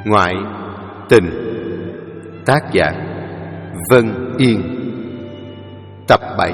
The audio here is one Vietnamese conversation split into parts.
Ngoại tình. Tác giả Vân Yên. Tập 7.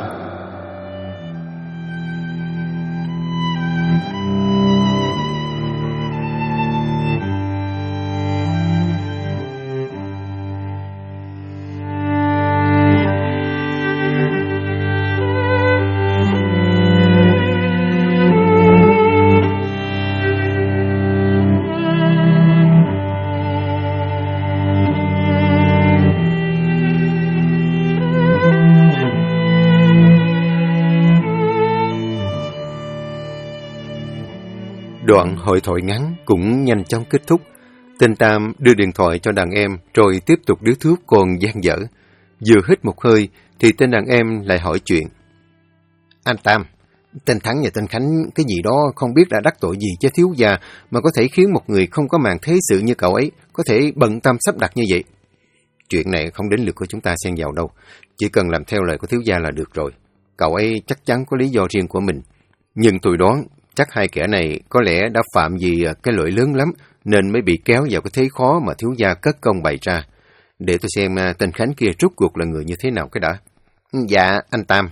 Đoạn hội thoại ngắn cũng nhanh chóng kết thúc. Tên Tam đưa điện thoại cho đàn em rồi tiếp tục điếu thuốc còn dang dở. Vừa hít một hơi thì tên đàn em lại hỏi chuyện. Anh Tam, tên Thắng và tên Khánh cái gì đó không biết đã đắc tội gì cho thiếu gia mà có thể khiến một người không có màng thế sự như cậu ấy có thể bận tâm sắp đặt như vậy. Chuyện này không đến lượt của chúng ta xen vào đâu. Chỉ cần làm theo lời của thiếu gia là được rồi. Cậu ấy chắc chắn có lý do riêng của mình. Nhưng tôi đoán chắc hai kẻ này có lẽ đã phạm gì cái lỗi lớn lắm nên mới bị kéo vào cái thế khó mà thiếu gia cất công bày ra. Để tôi xem tên Khánh kia rốt cuộc là người như thế nào cái đã. Dạ, anh Tam.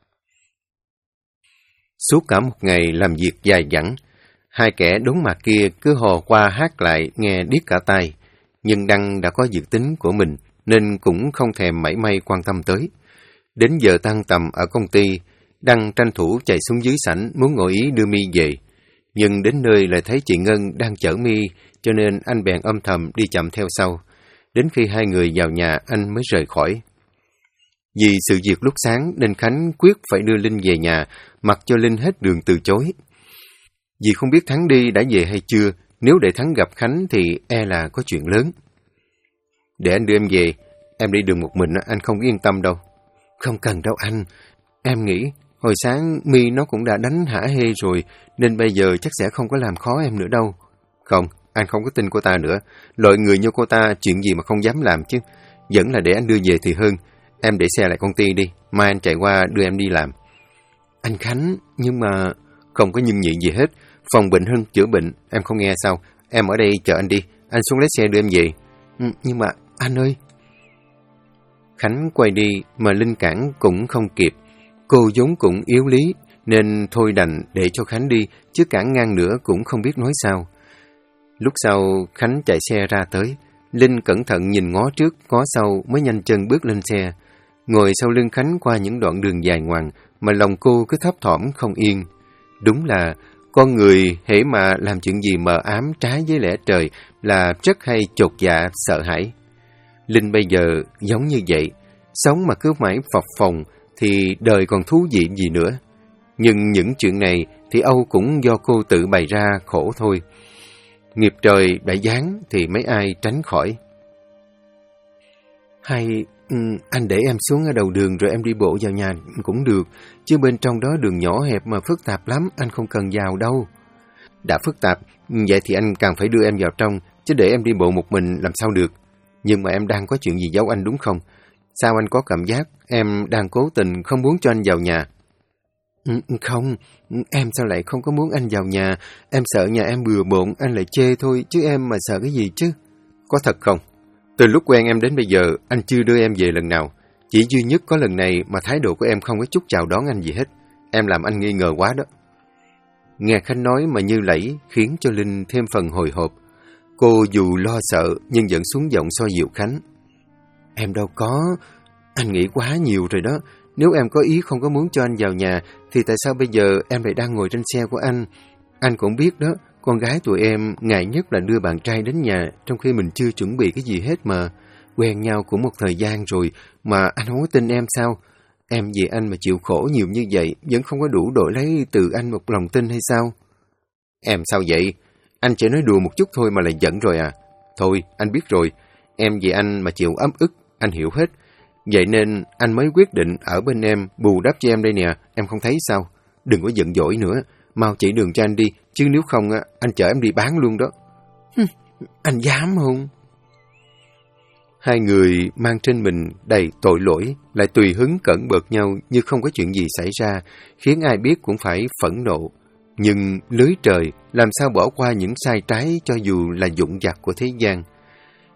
Suốt cả một ngày làm việc dài dẳng, hai kẻ đốn mặt kia cứ hò qua hát lại nghe điếc cả tai. Nhưng Đăng đã có dự tính của mình nên cũng không thèm mảy may quan tâm tới. Đến giờ tan tầm ở công ty, Đăng tranh thủ chạy xuống dưới sảnh muốn ngỏ ý đưa My về. Nhưng đến nơi lại thấy chị Ngân đang chở My, cho nên anh bèn âm thầm đi chậm theo sau. Đến khi hai người vào nhà, anh mới rời khỏi. Vì sự việc lúc sáng nên Khánh quyết phải đưa Linh về nhà, mặc cho Linh hết đường từ chối. Vì không biết Thắng đi đã về hay chưa, nếu để Thắng gặp Khánh thì e là có chuyện lớn. Để anh đưa em về, em đi đường một mình anh không yên tâm đâu. Không cần đâu anh, em nghĩ hồi sáng My nó cũng đã đánh hả hê rồi, nên bây giờ chắc sẽ không có làm khó em nữa đâu. Không, anh không có tin cô ta nữa. Loại người như cô ta chuyện gì mà không dám làm chứ. Vẫn là để anh đưa về thì hơn. Em để xe lại công ty đi, mai anh chạy qua đưa em đi làm. Anh Khánh, nhưng mà... Không có nhưng nhị gì hết. Phòng bệnh hơn chữa bệnh, em không nghe sao? Em ở đây chờ anh đi, anh xuống lấy xe đưa em về. Nhưng mà anh ơi... Khánh quay đi mà Linh cản cũng không kịp. Cô vốn cũng yếu lý, nên thôi đành để cho Khánh đi, chứ cản ngang nữa cũng không biết nói sao. Lúc sau, Khánh chạy xe ra tới. Linh cẩn thận nhìn ngó trước, ngó sau mới nhanh chân bước lên xe. Ngồi sau lưng Khánh qua những đoạn đường dài ngoằng, mà lòng cô cứ thấp thỏm không yên. Đúng là, con người hễ mà làm chuyện gì mờ ám trái với lẽ trời là rất hay chột dạ, sợ hãi. Linh bây giờ giống như vậy, sống mà cứ mãi phập phồng thì đời còn thú vị gì nữa. Nhưng những chuyện này thì Âu cũng do cô tự bày ra khổ thôi. Nghiệp trời đã giáng thì mấy ai tránh khỏi. Hay anh để em xuống ở đầu đường rồi em đi bộ vào nhà cũng được, chứ bên trong đó đường nhỏ hẹp mà phức tạp lắm, anh không cần vào đâu. Đã phức tạp, vậy thì anh càng phải đưa em vào trong, chứ để em đi bộ một mình làm sao được. Nhưng mà em đang có chuyện gì giấu anh đúng không? Sao anh có cảm giác em đang cố tình không muốn cho anh vào nhà? Không, em sao lại không có muốn anh vào nhà? Em sợ nhà em bừa bộn, anh lại chê thôi, chứ em mà sợ cái gì chứ? Có thật không? Từ lúc quen em đến bây giờ, anh chưa đưa em về lần nào. Chỉ duy nhất có lần này mà thái độ của em không có chút chào đón anh gì hết. Em làm anh nghi ngờ quá đó. Nghe Khánh nói mà như lẫy, khiến cho Linh thêm phần hồi hộp. Cô dù lo sợ nhưng vẫn xuống giọng xoa dịu Khánh. Em đâu có, anh nghĩ quá nhiều rồi đó. Nếu em có ý không có muốn cho anh vào nhà, thì tại sao bây giờ em lại đang ngồi trên xe của anh? Anh cũng biết đó, con gái tụi em ngại nhất là đưa bạn trai đến nhà, trong khi mình chưa chuẩn bị cái gì hết mà. Quen nhau cũng một thời gian rồi, mà anh không có tin em sao? Em vì anh mà chịu khổ nhiều như vậy, vẫn không có đủ đổi lấy từ anh một lòng tin hay sao? Em sao vậy? Anh chỉ nói đùa một chút thôi mà lại giận rồi à? Thôi, anh biết rồi. Em vì anh mà chịu ấm ức, anh hiểu hết. Vậy nên anh mới quyết định ở bên em, bù đắp cho em đây nè, em không thấy sao? Đừng có giận dỗi nữa, mau chỉ đường cho anh đi, chứ nếu không anh chở em đi bán luôn đó. Anh dám không? Hai người mang trên mình đầy tội lỗi, lại tùy hứng cẩn bợt nhau như không có chuyện gì xảy ra, khiến ai biết cũng phải phẫn nộ. Nhưng lưới trời làm sao bỏ qua những sai trái cho dù là dụng vặt của thế gian.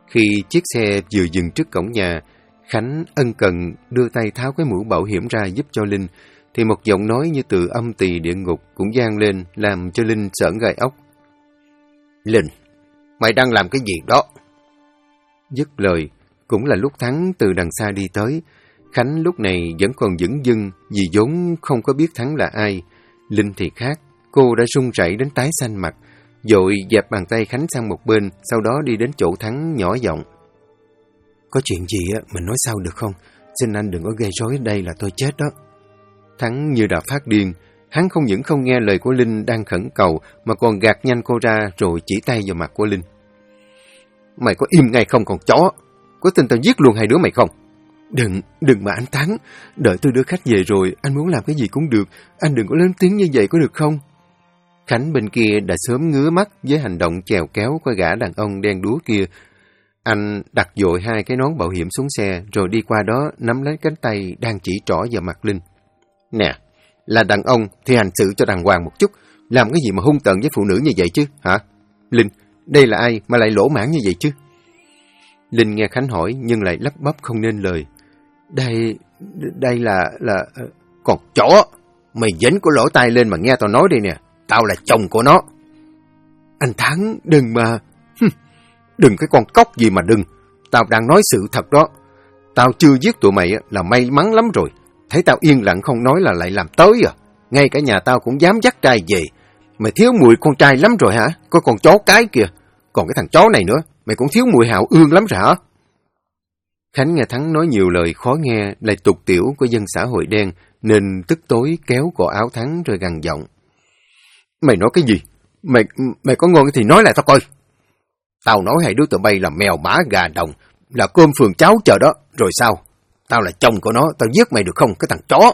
Khi chiếc xe vừa dừng trước cổng nhà, Khánh ân cần đưa tay tháo cái mũ bảo hiểm ra giúp cho Linh, thì một giọng nói như từ âm tỳ địa ngục cũng vang lên, làm cho Linh sởn gai ốc. Linh, mày đang làm cái gì đó? Dứt lời, cũng là lúc Thắng từ đằng xa đi tới. Khánh lúc này vẫn còn dửng dưng vì vốn không có biết Thắng là ai. Linh thì khác, cô đã run rẩy đến tái xanh mặt, vội dẹp bàn tay Khánh sang một bên, sau đó đi đến chỗ Thắng nhỏ giọng. Có chuyện gì á, mình nói sau được không? Xin anh đừng có gây rối ở đây là tôi chết đó. Thắng như đã phát điên, hắn không những không nghe lời của Linh đang khẩn cầu, mà còn gạt nhanh cô ra rồi chỉ tay vào mặt của Linh. Mày có im ngay không còn chó? Có tin tao giết luôn hai đứa mày không? Đừng mà anh Thắng, đợi tôi đưa khách về rồi, anh muốn làm cái gì cũng được, anh đừng có lớn tiếng như vậy có được không? Khánh bên kia đã sớm ngứa mắt với hành động chèo kéo của gã đàn ông đen đúa kia. Anh đặt vội hai cái nón bảo hiểm xuống xe, rồi đi qua đó nắm lấy cánh tay đang chỉ trỏ vào mặt Linh. Nè, là đàn ông thì hành xử cho đàng hoàng một chút, làm cái gì mà hung tợn với phụ nữ như vậy chứ, hả? Linh, đây là ai mà lại lỗ mãng như vậy chứ? Linh nghe Khánh hỏi nhưng lại lắp bắp không nên lời. Đây là... Còn chó, mày dính cái lỗ tai lên mà nghe tao nói đây nè, tao là chồng của nó. Anh Thắng, đừng mà... Đừng cái con cóc gì mà đừng, tao đang nói sự thật đó. Tao chưa giết tụi mày là may mắn lắm rồi, thấy tao yên lặng không nói là lại làm tới à. Ngay cả nhà tao cũng dám dắt trai về. Mày thiếu mùi con trai lắm rồi hả? Có con chó cái kìa, còn cái thằng chó này nữa, mày cũng thiếu mùi hào ương lắm rồi hả? Khánh nghe Thắng nói nhiều lời khó nghe, lại tục tiểu của dân xã hội đen, nên tức tối kéo cổ áo Thắng rồi gằn giọng. Mày nói cái gì? Mày có ngon thì nói lại tao coi. Tao nói hai đứa tụi bay là mèo mã gà đồng, là cơm phường cháo chờ đó, rồi sao? Tao là chồng của nó, tao giết mày được không, cái thằng chó?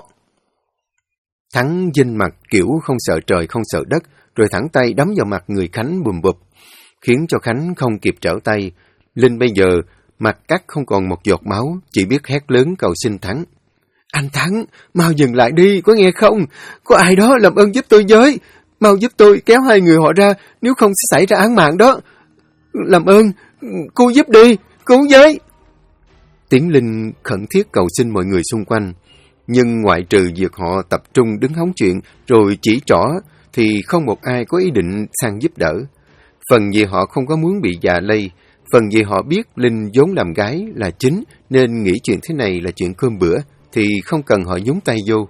Thắng dinh mặt kiểu không sợ trời không sợ đất, rồi thẳng tay đấm vào mặt người Khánh bùm bụp, khiến cho Khánh không kịp trở tay. Linh bây giờ mặt cắt không còn một giọt máu, chỉ biết hét lớn cầu xin Thắng. Anh Thắng, mau dừng lại đi, có nghe không? Có ai đó làm ơn giúp tôi với, mau giúp tôi kéo hai người họ ra, nếu không sẽ xảy ra án mạng đó. Làm ơn, cứu giúp đi, cứu với. Tiếng Linh khẩn thiết cầu xin mọi người xung quanh, nhưng ngoại trừ việc họ tập trung đứng hóng chuyện rồi chỉ trỏ, thì không một ai có ý định sang giúp đỡ. Phần vì họ không có muốn bị già lây, phần vì họ biết Linh vốn làm gái là chính, nên nghĩ chuyện thế này là chuyện cơm bữa, thì không cần họ nhúng tay vô.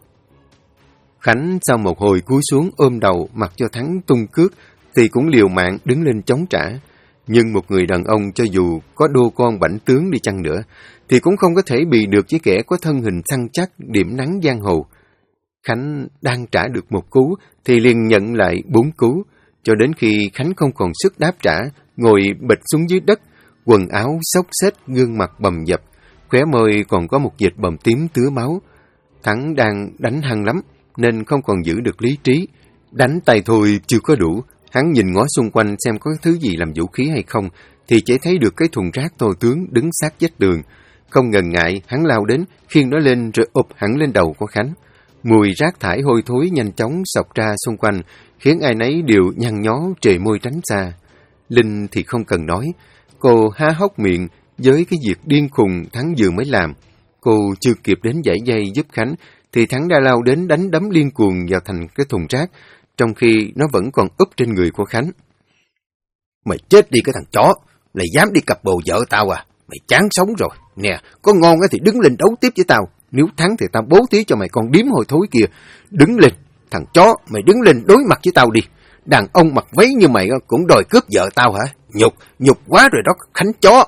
Khánh sau một hồi cúi xuống ôm đầu mặc cho Thắng tung cước, thì cũng liều mạng đứng lên chống trả. Nhưng một người đàn ông cho dù có đô con bảnh tướng đi chăng nữa, thì cũng không có thể bị được với kẻ có thân hình săn chắc, điểm nắng giang hồ. Khánh đang trả được một cú, thì liền nhận lại 4 cú, cho đến khi Khánh không còn sức đáp trả, ngồi bịch xuống dưới đất, quần áo xốc xếch, gương mặt bầm dập, khóe môi còn có một vệt bầm tím tứa máu. Thắng đang đánh hăng lắm, nên không còn giữ được lý trí. Đánh tay thôi chưa có đủ, hắn nhìn ngó xung quanh xem có thứ gì làm vũ khí hay không, thì chỉ thấy được cái thùng rác to tướng đứng sát vách tường. Không ngần ngại, hắn lao đến, khiêng nó lên rồi ụp hẳn lên đầu của Khánh. Mùi rác thải hôi thối nhanh chóng xộc ra xung quanh, khiến ai nấy đều nhăn nhó trề môi tránh xa. Linh thì không cần nói, cô há hốc miệng với cái việc điên khùng Thắng vừa mới làm. Cô chưa kịp đến giãy dây giúp Khánh, thì Thắng đã lao đến đánh đấm liên cuồng vào thành cái thùng rác, trong khi nó vẫn còn úp trên người của Khánh. Mày chết đi cái thằng chó, lại dám đi cặp bồ vợ tao à? Mày chán sống rồi. Nè, có ngon thì đứng lên đấu tiếp với tao. Nếu thắng thì tao bố thí cho mày con điếm hôi thối kia. Đứng lên, thằng chó, mày đứng lên đối mặt với tao đi. Đàn ông mặc váy như mày cũng đòi cướp vợ tao hả? Nhục quá rồi đó, Khánh chó.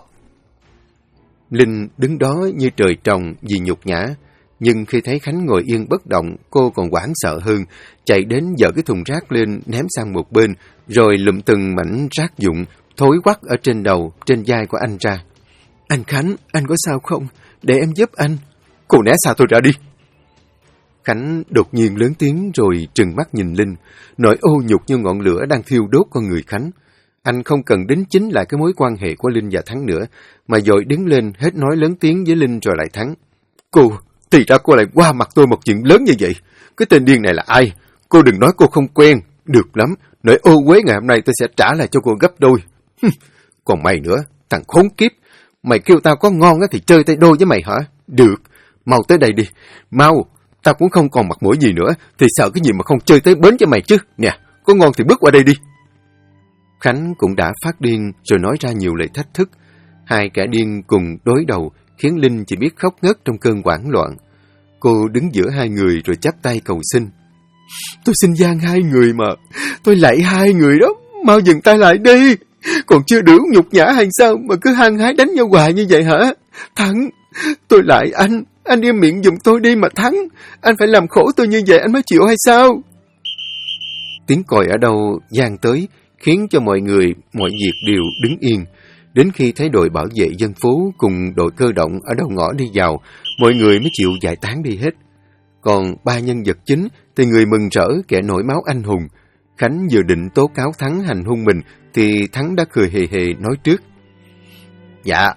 Linh đứng đó như trời trồng vì nhục nhã. Nhưng khi thấy Khánh ngồi yên bất động, cô còn hoảng sợ hơn, chạy đến giở cái thùng rác lên ném sang một bên, rồi lụm từng mảnh rác dụng thối quắc ở trên đầu, trên vai của anh ra. Anh Khánh, anh có sao không? Để em giúp anh. Cô né xa tôi ra đi. Khánh đột nhiên lớn tiếng rồi trừng mắt nhìn Linh, nỗi ô nhục như ngọn lửa đang thiêu đốt con người Khánh. Anh không cần đính chính lại cái mối quan hệ của Linh và Thắng nữa, mà vội đứng lên hết nói lớn tiếng với Linh rồi lại Thắng. Cô, thì ra cô lại qua mặt tôi một chuyện lớn như vậy. Cái tên điên này là ai? Cô đừng nói cô không quen. Được lắm, nỗi ô uế ngày hôm nay tôi sẽ trả lại cho cô gấp đôi. Còn mày nữa, thằng khốn kiếp, Mày kêu tao có ngon á thì chơi tay đôi với mày hả? Được, mau tới đây đi, mau. Tao cũng không còn mặt mũi gì nữa, thì sợ cái gì mà không chơi tới bến cho mày chứ. Nè, có ngon thì bước qua đây đi. Khánh cũng đã phát điên rồi nói ra nhiều lời thách thức. Hai kẻ điên cùng đối đầu, khiến Linh chỉ biết khóc ngất trong cơn hoảng loạn. Cô đứng giữa hai người rồi chắp tay cầu xin. Tôi xin van hai người mà, tôi lạy hai người đó, mau dừng tay lại đi. Còn chưa đủ nhục nhã hay sao mà cứ hăng hái đánh nhau hoài như vậy hả? Thắng, tôi lại anh im miệng giùm tôi đi mà Thắng. Anh phải làm khổ tôi như vậy anh mới chịu hay sao? Tiếng còi ở đâu vang tới, khiến cho mọi người, mọi việc đều đứng yên. Đến khi thấy đội bảo vệ dân phố cùng đội cơ động ở đầu ngõ đi vào, mọi người mới chịu giải tán đi hết. Còn ba nhân vật chính thì người mừng rỡ kẻ nổi máu anh hùng. Khánh vừa định tố cáo Thắng hành hung mình thì Thắng đã cười hề hề nói trước. Dạ,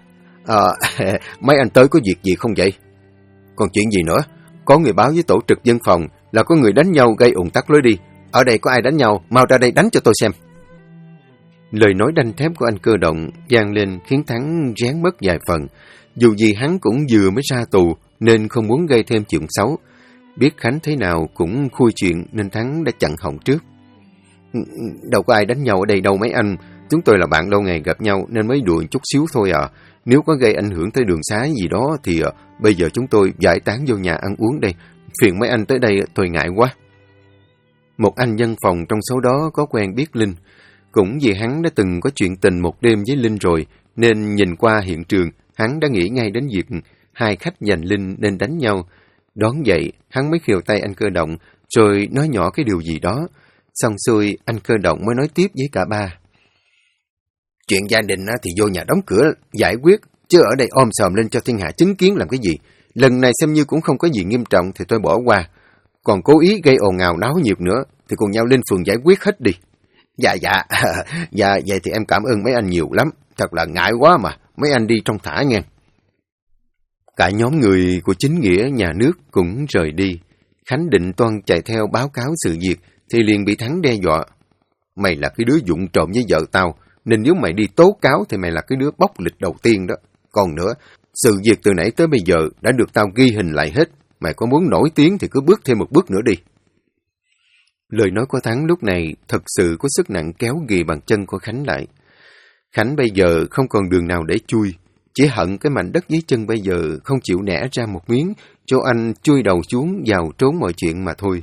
mấy anh tới có việc gì không vậy? Còn chuyện gì nữa? Có người báo với tổ trực dân phòng là có người đánh nhau gây ùn tắc lối đi. Ở đây có ai đánh nhau, mau ra đây đánh cho tôi xem. Lời nói đanh thép của anh cơ động vang lên khiến Thắng rén mất vài phần. Dù gì hắn cũng vừa mới ra tù nên không muốn gây thêm chuyện xấu. Biết Khánh thế nào cũng khui chuyện nên Thắng đã chặn họng trước. Đâu có ai đánh nhau ở đây đâu mấy anh. Chúng tôi là bạn lâu ngày gặp nhau nên mới đùa chút xíu thôi à. Nếu có gây ảnh hưởng tới đường xá gì đó thì bây giờ chúng tôi giải tán vô nhà ăn uống đây. Phiền mấy anh tới đây tôi ngại quá. Một anh dân phòng trong số đó có quen biết Linh. Cũng vì hắn đã từng có chuyện tình một đêm với Linh rồi, nên nhìn qua hiện trường, hắn đã nghĩ ngay đến việc hai khách giành Linh nên đánh nhau. Đón vậy, hắn mới khều tay anh cơ động, rồi nói nhỏ cái điều gì đó. Xong xuôi, anh cơ động mới nói tiếp với cả ba. Chuyện gia đình thì vô nhà đóng cửa giải quyết, chứ ở đây ôm sòm lên cho thiên hạ chứng kiến làm cái gì. Lần này xem như cũng không có gì nghiêm trọng thì tôi bỏ qua. Còn cố ý gây ồn ào náo nhiệt nữa thì cùng nhau lên phường giải quyết hết đi. Dạ, vậy thì em cảm ơn mấy anh nhiều lắm. Thật là ngại quá mà, mấy anh đi trong thả nghe. Cả nhóm người của chính nghĩa nhà nước cũng rời đi. Khánh định toan chạy theo báo cáo sự việc thì liền bị Thắng đe dọa. Mày là cái đứa vụng trộm với vợ tao, nên nếu mày đi tố cáo thì mày là cái đứa bóc lịch đầu tiên đó. Còn nữa, sự việc từ nãy tới bây giờ đã được tao ghi hình lại hết. Mày có muốn nổi tiếng thì cứ bước thêm một bước nữa đi. Lời nói của Thắng lúc này thật sự có sức nặng kéo ghì bàn chân của Khánh lại. Khánh bây giờ không còn đường nào để chui, chỉ hận cái mảnh đất dưới chân bây giờ không chịu nẻ ra một miếng cho anh chui đầu xuống vào trốn mọi chuyện mà thôi.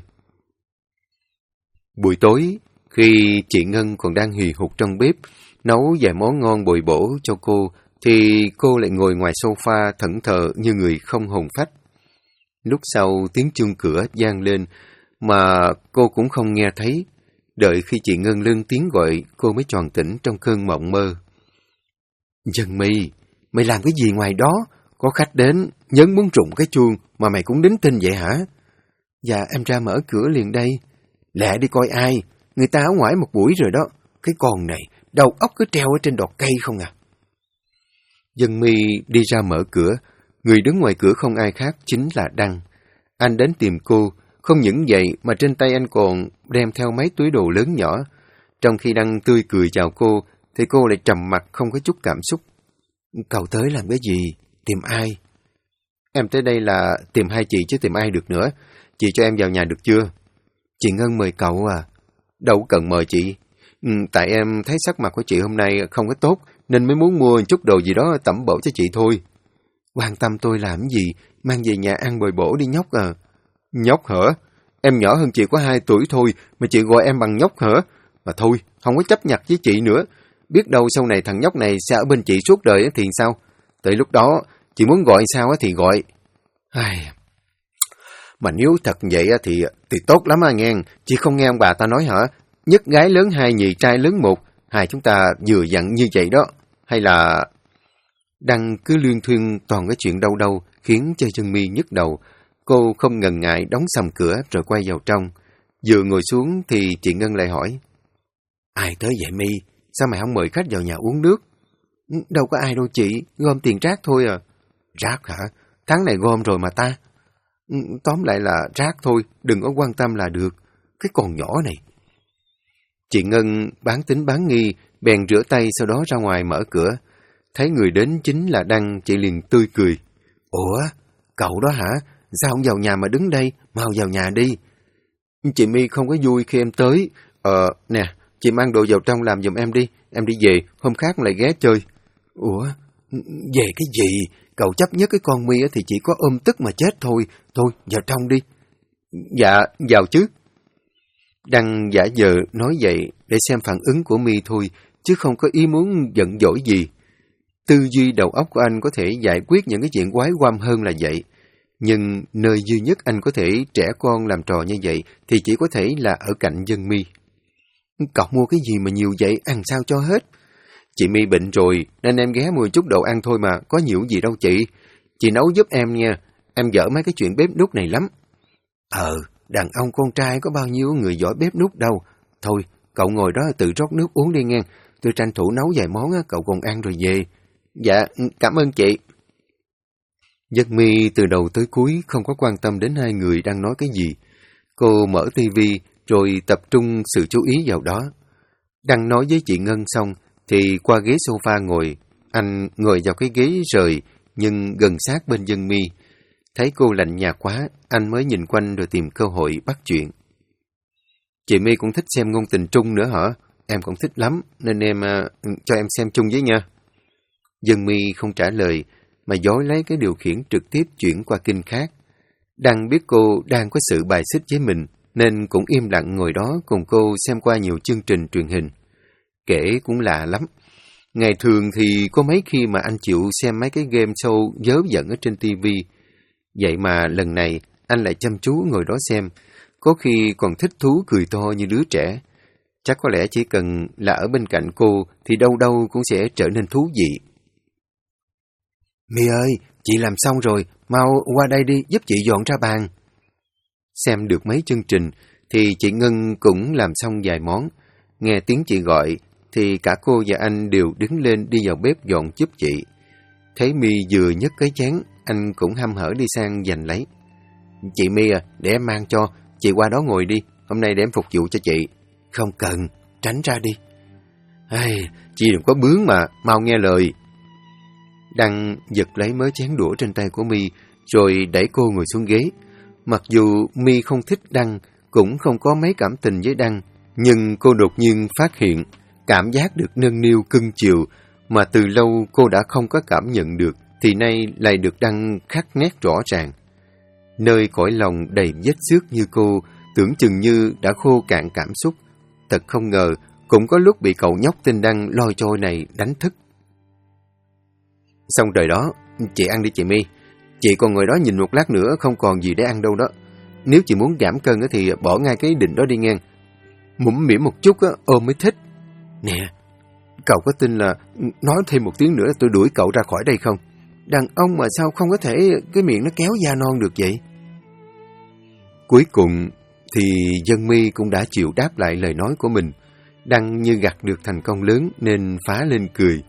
Buổi tối, khi chị Ngân còn đang hì hục trong bếp, nấu vài món ngon bồi bổ cho cô, thì cô lại ngồi ngoài sofa thẫn thờ như người không hồn phách. Lúc sau tiếng chuông cửa vang lên, mà cô cũng không nghe thấy. Đợi khi chị Ngân lên tiếng gọi, cô mới tròn tỉnh trong cơn mộng mơ. Dân Mi, mày làm cái gì ngoài đó? Có khách đến, nhấn muốn rụng cái chuông, mà mày cũng đính tin vậy hả? Dạ, em ra mở cửa liền đây. Lẹ đi coi ai, người ta ở ngoài một buổi rồi đó. Cái con này, đầu óc cứ treo ở trên đọt cây không à. Dân Mi đi ra mở cửa, người đứng ngoài cửa không ai khác chính là Đăng. Anh đến tìm cô. Không những vậy mà trên tay anh còn đem theo mấy túi đồ lớn nhỏ. Trong khi Đăng tươi cười chào cô, thì cô lại trầm mặc không có chút cảm xúc. Cậu tới làm cái gì? Tìm ai? Em tới đây là tìm hai chị chứ tìm ai được nữa. Chị cho em vào nhà được chưa? Chị Ngân mời cậu à? Đâu cần mời chị. Tại em thấy sắc mặt của chị hôm nay không có tốt, nên mới muốn mua chút đồ gì đó tẩm bổ cho chị thôi. Quan tâm tôi làm gì? Mang về nhà ăn bồi bổ đi nhóc à. Nhóc hả? Em nhỏ hơn chị có 2 tuổi thôi, mà chị gọi em bằng nhóc hả? Mà thôi, không có chấp nhặt với chị nữa. Biết đâu sau này thằng nhóc này sẽ ở bên chị suốt đời thì sao? Tới lúc đó, chị muốn gọi sao thì gọi. Mà nếu thật vậy thì tốt lắm nghe. Chị không nghe ông bà ta nói hả? Nhất gái lớn 2, nhì trai lớn 1. Hai chúng ta vừa dặn như vậy đó. Hay là... Đăng cứ luyên thuyên toàn cái chuyện đâu đâu, khiến cho Dân Mi nhức đầu. Cô không ngần ngại đóng sầm cửa rồi quay vào trong. Vừa ngồi xuống thì chị Ngân lại hỏi. Ai tới vậy Mi? Sao mày không mời khách vào nhà uống nước? Đâu có ai đâu chị, gom tiền rác thôi à. Rác hả? Tháng này gom rồi mà ta. Tóm lại là rác thôi, đừng có quan tâm là được. Cái con nhỏ này. Chị Ngân bán tính bán nghi, bèn rửa tay sau đó ra ngoài mở cửa. Thấy người đến chính là Đăng, chị liền tươi cười. Ủa, cậu đó hả? Sao không vào nhà mà đứng đây? Mau vào nhà đi. Chị My không có vui khi em tới. Nè, chị mang đồ vào trong làm giùm em đi. Em đi về, hôm khác lại ghé chơi. Ủa, về cái gì? Cậu chấp nhất cái con My thì chỉ có ôm tức mà chết thôi. Thôi, vào trong đi. Dạ, vào chứ. Đăng giả vờ nói vậy để xem phản ứng của My thôi, chứ không có ý muốn giận dỗi gì. Tư duy đầu óc của anh có thể giải quyết những cái chuyện quái quăm hơn là vậy. Nhưng nơi duy nhất anh có thể trẻ con làm trò như vậy thì chỉ có thể là ở cạnh Dân My. Cậu mua cái gì mà nhiều vậy, ăn sao cho hết? Chị My bệnh rồi, nên em ghé mua chút đồ ăn thôi mà, có nhiều gì đâu chị. Chị nấu giúp em nha, em dở mấy cái chuyện bếp núc này lắm. Đàn ông con trai có bao nhiêu người giỏi bếp núc đâu. Thôi, cậu ngồi đó tự rót nước uống đi nghe. Tôi tranh thủ nấu vài món, cậu còn ăn rồi về. Dạ, cảm ơn chị. Dân My từ đầu tới cuối không có quan tâm đến hai người đang nói cái gì. Cô mở tivi rồi tập trung sự chú ý vào đó. Đang nói với chị Ngân xong thì qua ghế sofa ngồi. Anh ngồi vào cái ghế rời nhưng gần sát bên Dân My. Thấy cô lạnh nhạt quá, anh mới nhìn quanh rồi tìm cơ hội bắt chuyện. Chị My cũng thích xem ngôn tình Trung nữa hả? Em cũng thích lắm, nên em cho em xem chung với nha. Dân My không trả lời, mà dối lấy cái điều khiển trực tiếp chuyển qua kênh khác. Đăng biết cô đang có sự bài xích với mình, nên cũng im lặng ngồi đó cùng cô xem qua nhiều chương trình truyền hình. Kể cũng lạ lắm. Ngày thường thì có mấy khi mà anh chịu xem mấy cái game show vớ vẩn ở trên TV. Vậy mà lần này anh lại chăm chú ngồi đó xem, có khi còn thích thú cười to như đứa trẻ. Chắc có lẽ chỉ cần là ở bên cạnh cô thì đâu đâu cũng sẽ trở nên thú vị. My ơi, chị làm xong rồi, mau qua đây đi, giúp chị dọn ra bàn. Xem được mấy chương trình thì chị Ngân cũng làm xong vài món. Nghe tiếng chị gọi thì cả cô và anh đều đứng lên đi vào bếp dọn giúp chị. Thấy My vừa nhấc cái chén, anh cũng hăm hở đi sang giành lấy. Chị My à, để em mang cho, chị qua đó ngồi đi, hôm nay để em phục vụ cho chị. Không cần, tránh ra đi. Chị đừng có bướng mà, mau nghe lời. Đăng giật lấy mớ chén đũa trên tay của My, rồi đẩy cô ngồi xuống ghế. Mặc dù My không thích Đăng, cũng không có mấy cảm tình với Đăng, nhưng cô đột nhiên phát hiện cảm giác được nâng niu cưng chiều mà từ lâu cô đã không có cảm nhận được, thì nay lại được Đăng khắc nét rõ ràng. Nơi cõi lòng đầy vết xước như cô, tưởng chừng như đã khô cạn cảm xúc. Thật không ngờ, cũng có lúc bị cậu nhóc tên Đăng loi trôi này đánh thức. Xong rồi đó, chị ăn đi chị My. Chị còn ngồi đó nhìn một lát nữa không còn gì để ăn đâu đó. Nếu chị muốn giảm cân thì bỏ ngay cái định đó đi ngang. Mũm mỉm một chút ôm mới thích. Nè, cậu có tin là nói thêm một tiếng nữa tôi đuổi cậu ra khỏi đây không? Đàn ông mà sao không có thể cái miệng nó kéo da non được vậy? Cuối cùng thì Dân My cũng đã chịu đáp lại lời nói của mình. Đăng như gặt được thành công lớn nên phá lên cười.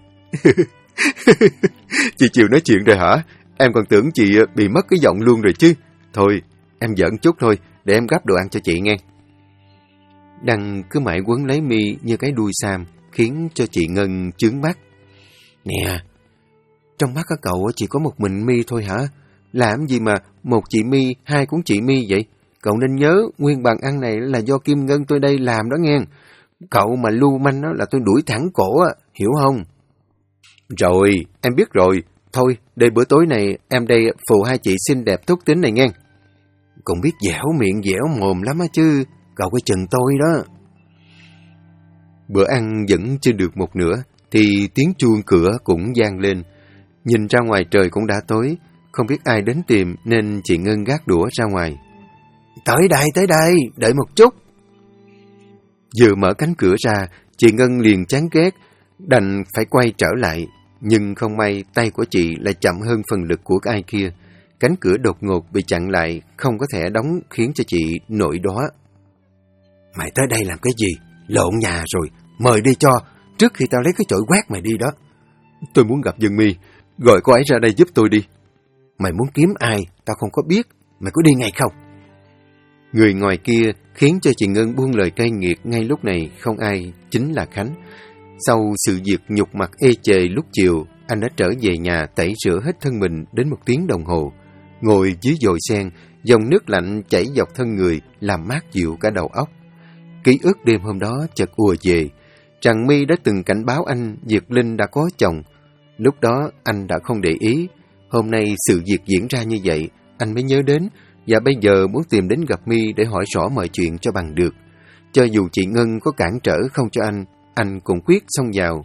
Chị chịu nói chuyện rồi hả? Em còn tưởng chị bị mất cái giọng luôn rồi chứ. Thôi, em giỡn chút thôi, để em gắp đồ ăn cho chị nghe. Đăng cứ mãi quấn lấy My như cái đuôi sam, khiến cho chị Ngân chướng mắt. Nè, trong mắt các cậu chỉ có một mình My thôi hả? Làm gì mà một chị My, hai cũng chị My vậy? Cậu nên nhớ, nguyên bàn ăn này là do Kim Ngân tôi đây làm đó nghe. Cậu mà lưu manh đó là tôi đuổi thẳng cổ, hiểu không? Rồi, em biết rồi. Thôi, để bữa tối này em đây phụ hai chị xinh đẹp tốt tính này nghe. Cũng biết dẻo miệng dẻo mồm lắm á chứ, cậu có chừng tôi đó. Bữa ăn vẫn chưa được một nửa, thì tiếng chuông cửa cũng vang lên. Nhìn ra ngoài trời cũng đã tối, không biết ai đến tìm nên chị Ngân gác đũa ra ngoài. Tới đây, đợi một chút. Vừa mở cánh cửa ra, chị Ngân liền chán ghét, đành phải quay trở lại. Nhưng không may tay của chị lại chậm hơn phần lực của ai kia. Cánh cửa đột ngột bị chặn lại, không có thể đóng khiến cho chị nổi đóa. Mày tới đây làm cái gì? Lộn nhà rồi, mời đi cho, trước khi tao lấy cái chổi quét mày đi đó. Tôi muốn gặp Dân My, gọi cô ấy ra đây giúp tôi đi. Mày muốn kiếm ai, tao không có biết, mày có đi ngay không? Người ngoài kia khiến cho chị Ngân buông lời cay nghiệt ngay lúc này không ai, chính là Khánh. Sau sự việc nhục mặt ê chề lúc chiều, anh đã trở về nhà tẩy rửa hết thân mình đến 1 tiếng đồng hồ. Ngồi dưới dồi sen, dòng nước lạnh chảy dọc thân người, làm mát dịu cả đầu óc. Ký ức đêm hôm đó chợt ùa về, rằng My đã từng cảnh báo anh việc Linh đã có chồng. Lúc đó anh đã không để ý. Hôm nay sự việc diễn ra như vậy, anh mới nhớ đến, và bây giờ muốn tìm đến gặp My để hỏi rõ mọi chuyện cho bằng được. Cho dù chị Ngân có cản trở không cho anh cũng quyết xông vào.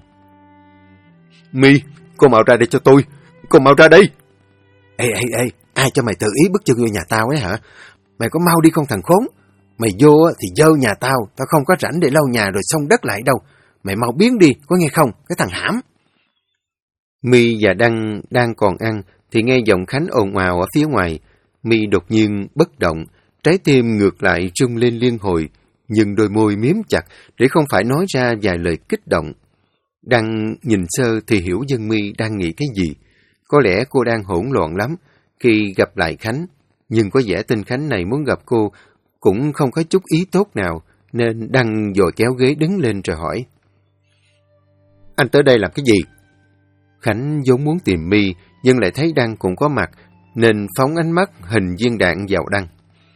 My, cô mau ra đây cho tôi, cô mau ra đây. Ê, ai cho mày tự ý bước chân vô nhà tao ấy hả? Mày có mau đi không thằng khốn? Mày vô thì dơ nhà tao không có rảnh để lau nhà rồi xông đất lại đâu. Mày mau biến đi, có nghe không, cái thằng hãm. My và Đăng đang còn ăn thì nghe giọng Khánh ồn ào ở phía ngoài. My đột nhiên bất động, trái tim ngược lại rung lên liên hồi, nhưng đôi môi miếm chặt để không phải nói ra vài lời kích động. Đăng nhìn sơ thì hiểu dân My đang nghĩ cái gì. Có lẽ cô đang hỗn loạn lắm khi gặp lại Khánh, nhưng có vẻ tên Khánh này muốn gặp cô cũng không có chút ý tốt nào, nên Đăng vội kéo ghế đứng lên rồi hỏi. Anh tới đây làm cái gì? Khánh vốn muốn tìm My, nhưng lại thấy Đăng cũng có mặt, nên phóng ánh mắt hình viên đạn vào Đăng.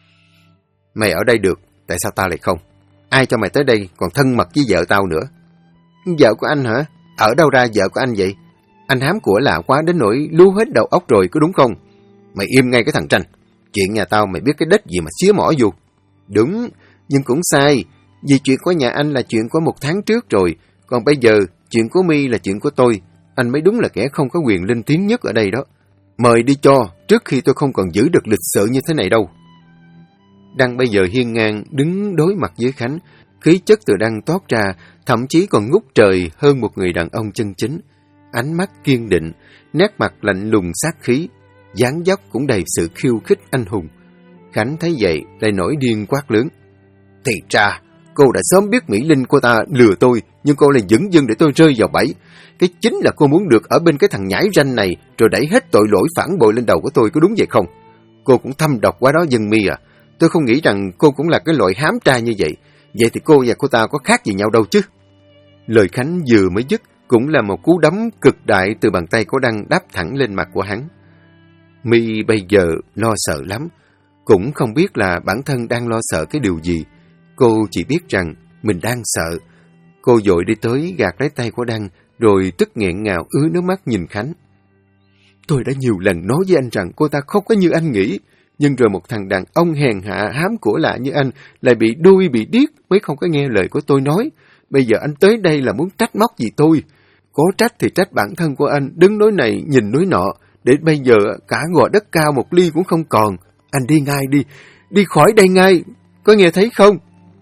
Mày ở đây được, tại sao tao lại không? Ai cho mày tới đây còn thân mật với vợ tao nữa? Vợ của anh hả? Ở đâu ra vợ của anh vậy? Anh hám của lạ quá đến nỗi lú hết đầu óc rồi, có đúng không? Mày im ngay cái thằng Tranh. Chuyện nhà tao mày biết cái đếch gì mà xía mỏ vô. Đúng, nhưng cũng sai. Vì chuyện của nhà anh là chuyện của 1 tháng trước rồi. Còn bây giờ, chuyện của My là chuyện của tôi. Anh mới đúng là kẻ không có quyền lên tiếng nhất ở đây đó. Mời đi cho, trước khi tôi không còn giữ được lịch sự như thế này đâu. Đăng bây giờ hiên ngang đứng đối mặt với Khánh. Khí chất từ Đăng toát ra, thậm chí còn ngút trời hơn một người đàn ông chân chính. Ánh mắt kiên định, nét mặt lạnh lùng sát khí, dáng dấp cũng đầy sự khiêu khích anh hùng. Khánh thấy vậy lại nổi điên quát lớn. Thì ra, cô đã sớm biết Mỹ Linh cô ta lừa tôi, nhưng cô lại dửng dưng để tôi rơi vào bẫy. Cái chính là cô muốn được ở bên cái thằng nhãi ranh này, rồi đẩy hết tội lỗi phản bội lên đầu của tôi, có đúng vậy không? Cô cũng thâm độc quá đó Dân My à. Tôi không nghĩ rằng cô cũng là cái loại hám trai như vậy. Vậy thì cô và cô ta có khác gì nhau đâu chứ? Lời Khánh vừa mới dứt cũng là một cú đấm cực đại từ bàn tay của Đăng đáp thẳng lên mặt của hắn. My bây giờ lo sợ lắm, cũng không biết là bản thân đang lo sợ cái điều gì. Cô chỉ biết rằng mình đang sợ. Cô vội đi tới gạt lấy tay của Đăng, rồi tức nghẹn ngào ứa nước mắt nhìn Khánh. Tôi đã nhiều lần nói với anh rằng cô ta không có như anh nghĩ, nhưng rồi một thằng đàn ông hèn hạ hám của lạ như anh lại bị đuôi bị điếc mới không có nghe lời của tôi nói. Bây giờ anh tới đây là muốn trách móc gì tôi? Có trách thì trách bản thân của anh, đứng nói này nhìn nói nọ, để bây giờ cả gò đất cao 1 ly cũng không còn. Anh đi ngay đi, đi khỏi đây ngay, có nghe thấy không?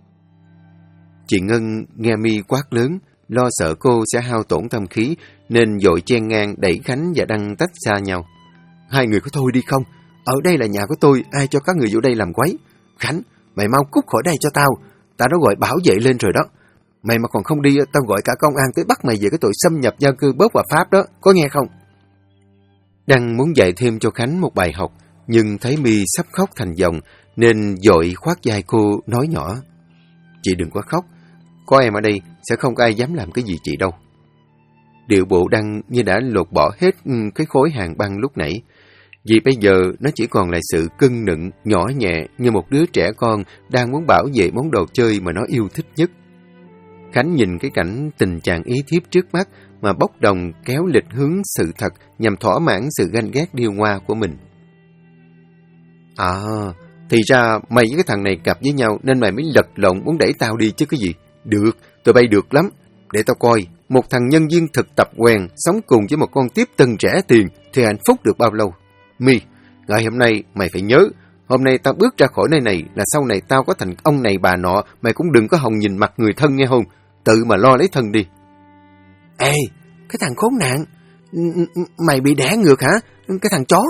Chị Ngân nghe My quát lớn, lo sợ cô sẽ hao tổn tâm khí, nên vội chen ngang đẩy Khánh và Đăng tách xa nhau. Hai người có thôi đi không? Ở đây là nhà của tôi, ai cho các người vô đây làm quấy? Khánh, mày mau cút khỏi đây cho tao, tao đã gọi bảo vệ lên rồi đó. Mày mà còn không đi, tao gọi cả công an tới bắt mày về cái tội xâm nhập gia cư bất hợp pháp đó, có nghe không? Đăng muốn dạy thêm cho Khánh một bài học, nhưng thấy My sắp khóc thành dòng, nên vội khoác vai cô nói nhỏ. Chị đừng có khóc, có em ở đây sẽ không có ai dám làm cái gì chị đâu. Điệu bộ Đăng như đã lột bỏ hết cái khối hàng băng lúc nãy, vì bây giờ nó chỉ còn là sự cưng nựng, nhỏ nhẹ như một đứa trẻ con đang muốn bảo vệ món đồ chơi mà nó yêu thích nhất. Khánh nhìn cái cảnh tình chàng ý thiếp trước mắt mà bốc đồng kéo lịch hướng sự thật nhằm thỏa mãn sự ganh ghét điêu ngoa của mình. À, thì ra mày với cái thằng này cặp với nhau nên mày mới lật lọng muốn đẩy tao đi chứ cái gì. Được, tụi bay được lắm. Để tao coi, một thằng nhân viên thực tập quèn sống cùng với một con tiếp tân rẻ tiền thì hạnh phúc được bao lâu. My, ngày hôm nay mày phải nhớ, hôm nay tao bước ra khỏi nơi này là sau này tao có thành ông này bà nọ, mày cũng đừng có hòng nhìn mặt người thân nghe không? Tự mà lo lấy thân đi. Ê, cái thằng khốn nạn, mày bị đẻ ngược hả? Cái thằng chó.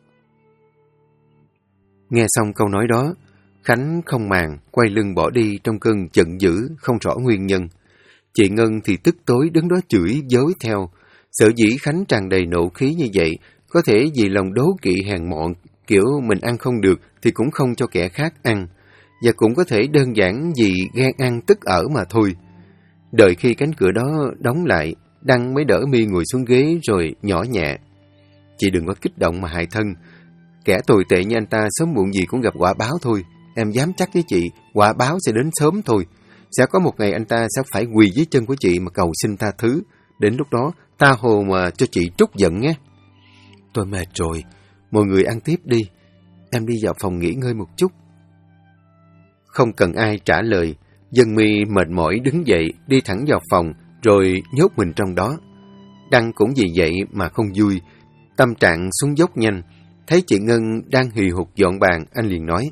Nghe xong câu nói đó, Khánh không màng, quay lưng bỏ đi trong cơn giận dữ, không rõ nguyên nhân. Chị Ngân thì tức tối đứng đó chửi dối theo. Sở dĩ Khánh tràn đầy nộ khí như vậy, có thể vì lòng đố kỵ hèn mọn, kiểu mình ăn không được thì cũng không cho kẻ khác ăn. Và cũng có thể đơn giản vì ghen ăn tức ở mà thôi. Đợi khi cánh cửa đó đóng lại, Đăng mới đỡ My ngồi xuống ghế rồi nhỏ nhẹ. Chị đừng có kích động mà hại thân. Kẻ tồi tệ như anh ta sớm muộn gì cũng gặp quả báo thôi. Em dám chắc với chị, quả báo sẽ đến sớm thôi. Sẽ có một ngày anh ta sẽ phải quỳ dưới chân của chị mà cầu xin tha thứ. Đến lúc đó, tha hồ mà cho chị trút giận nhé. Tôi mệt rồi, mọi người ăn tiếp đi. Em đi vào phòng nghỉ ngơi một chút. Không cần ai trả lời, Dân My mệt mỏi đứng dậy, đi thẳng vào phòng, rồi nhốt mình trong đó. Đăng cũng vì vậy mà không vui, tâm trạng xuống dốc nhanh. Thấy chị Ngân đang hì hục dọn bàn, anh liền nói.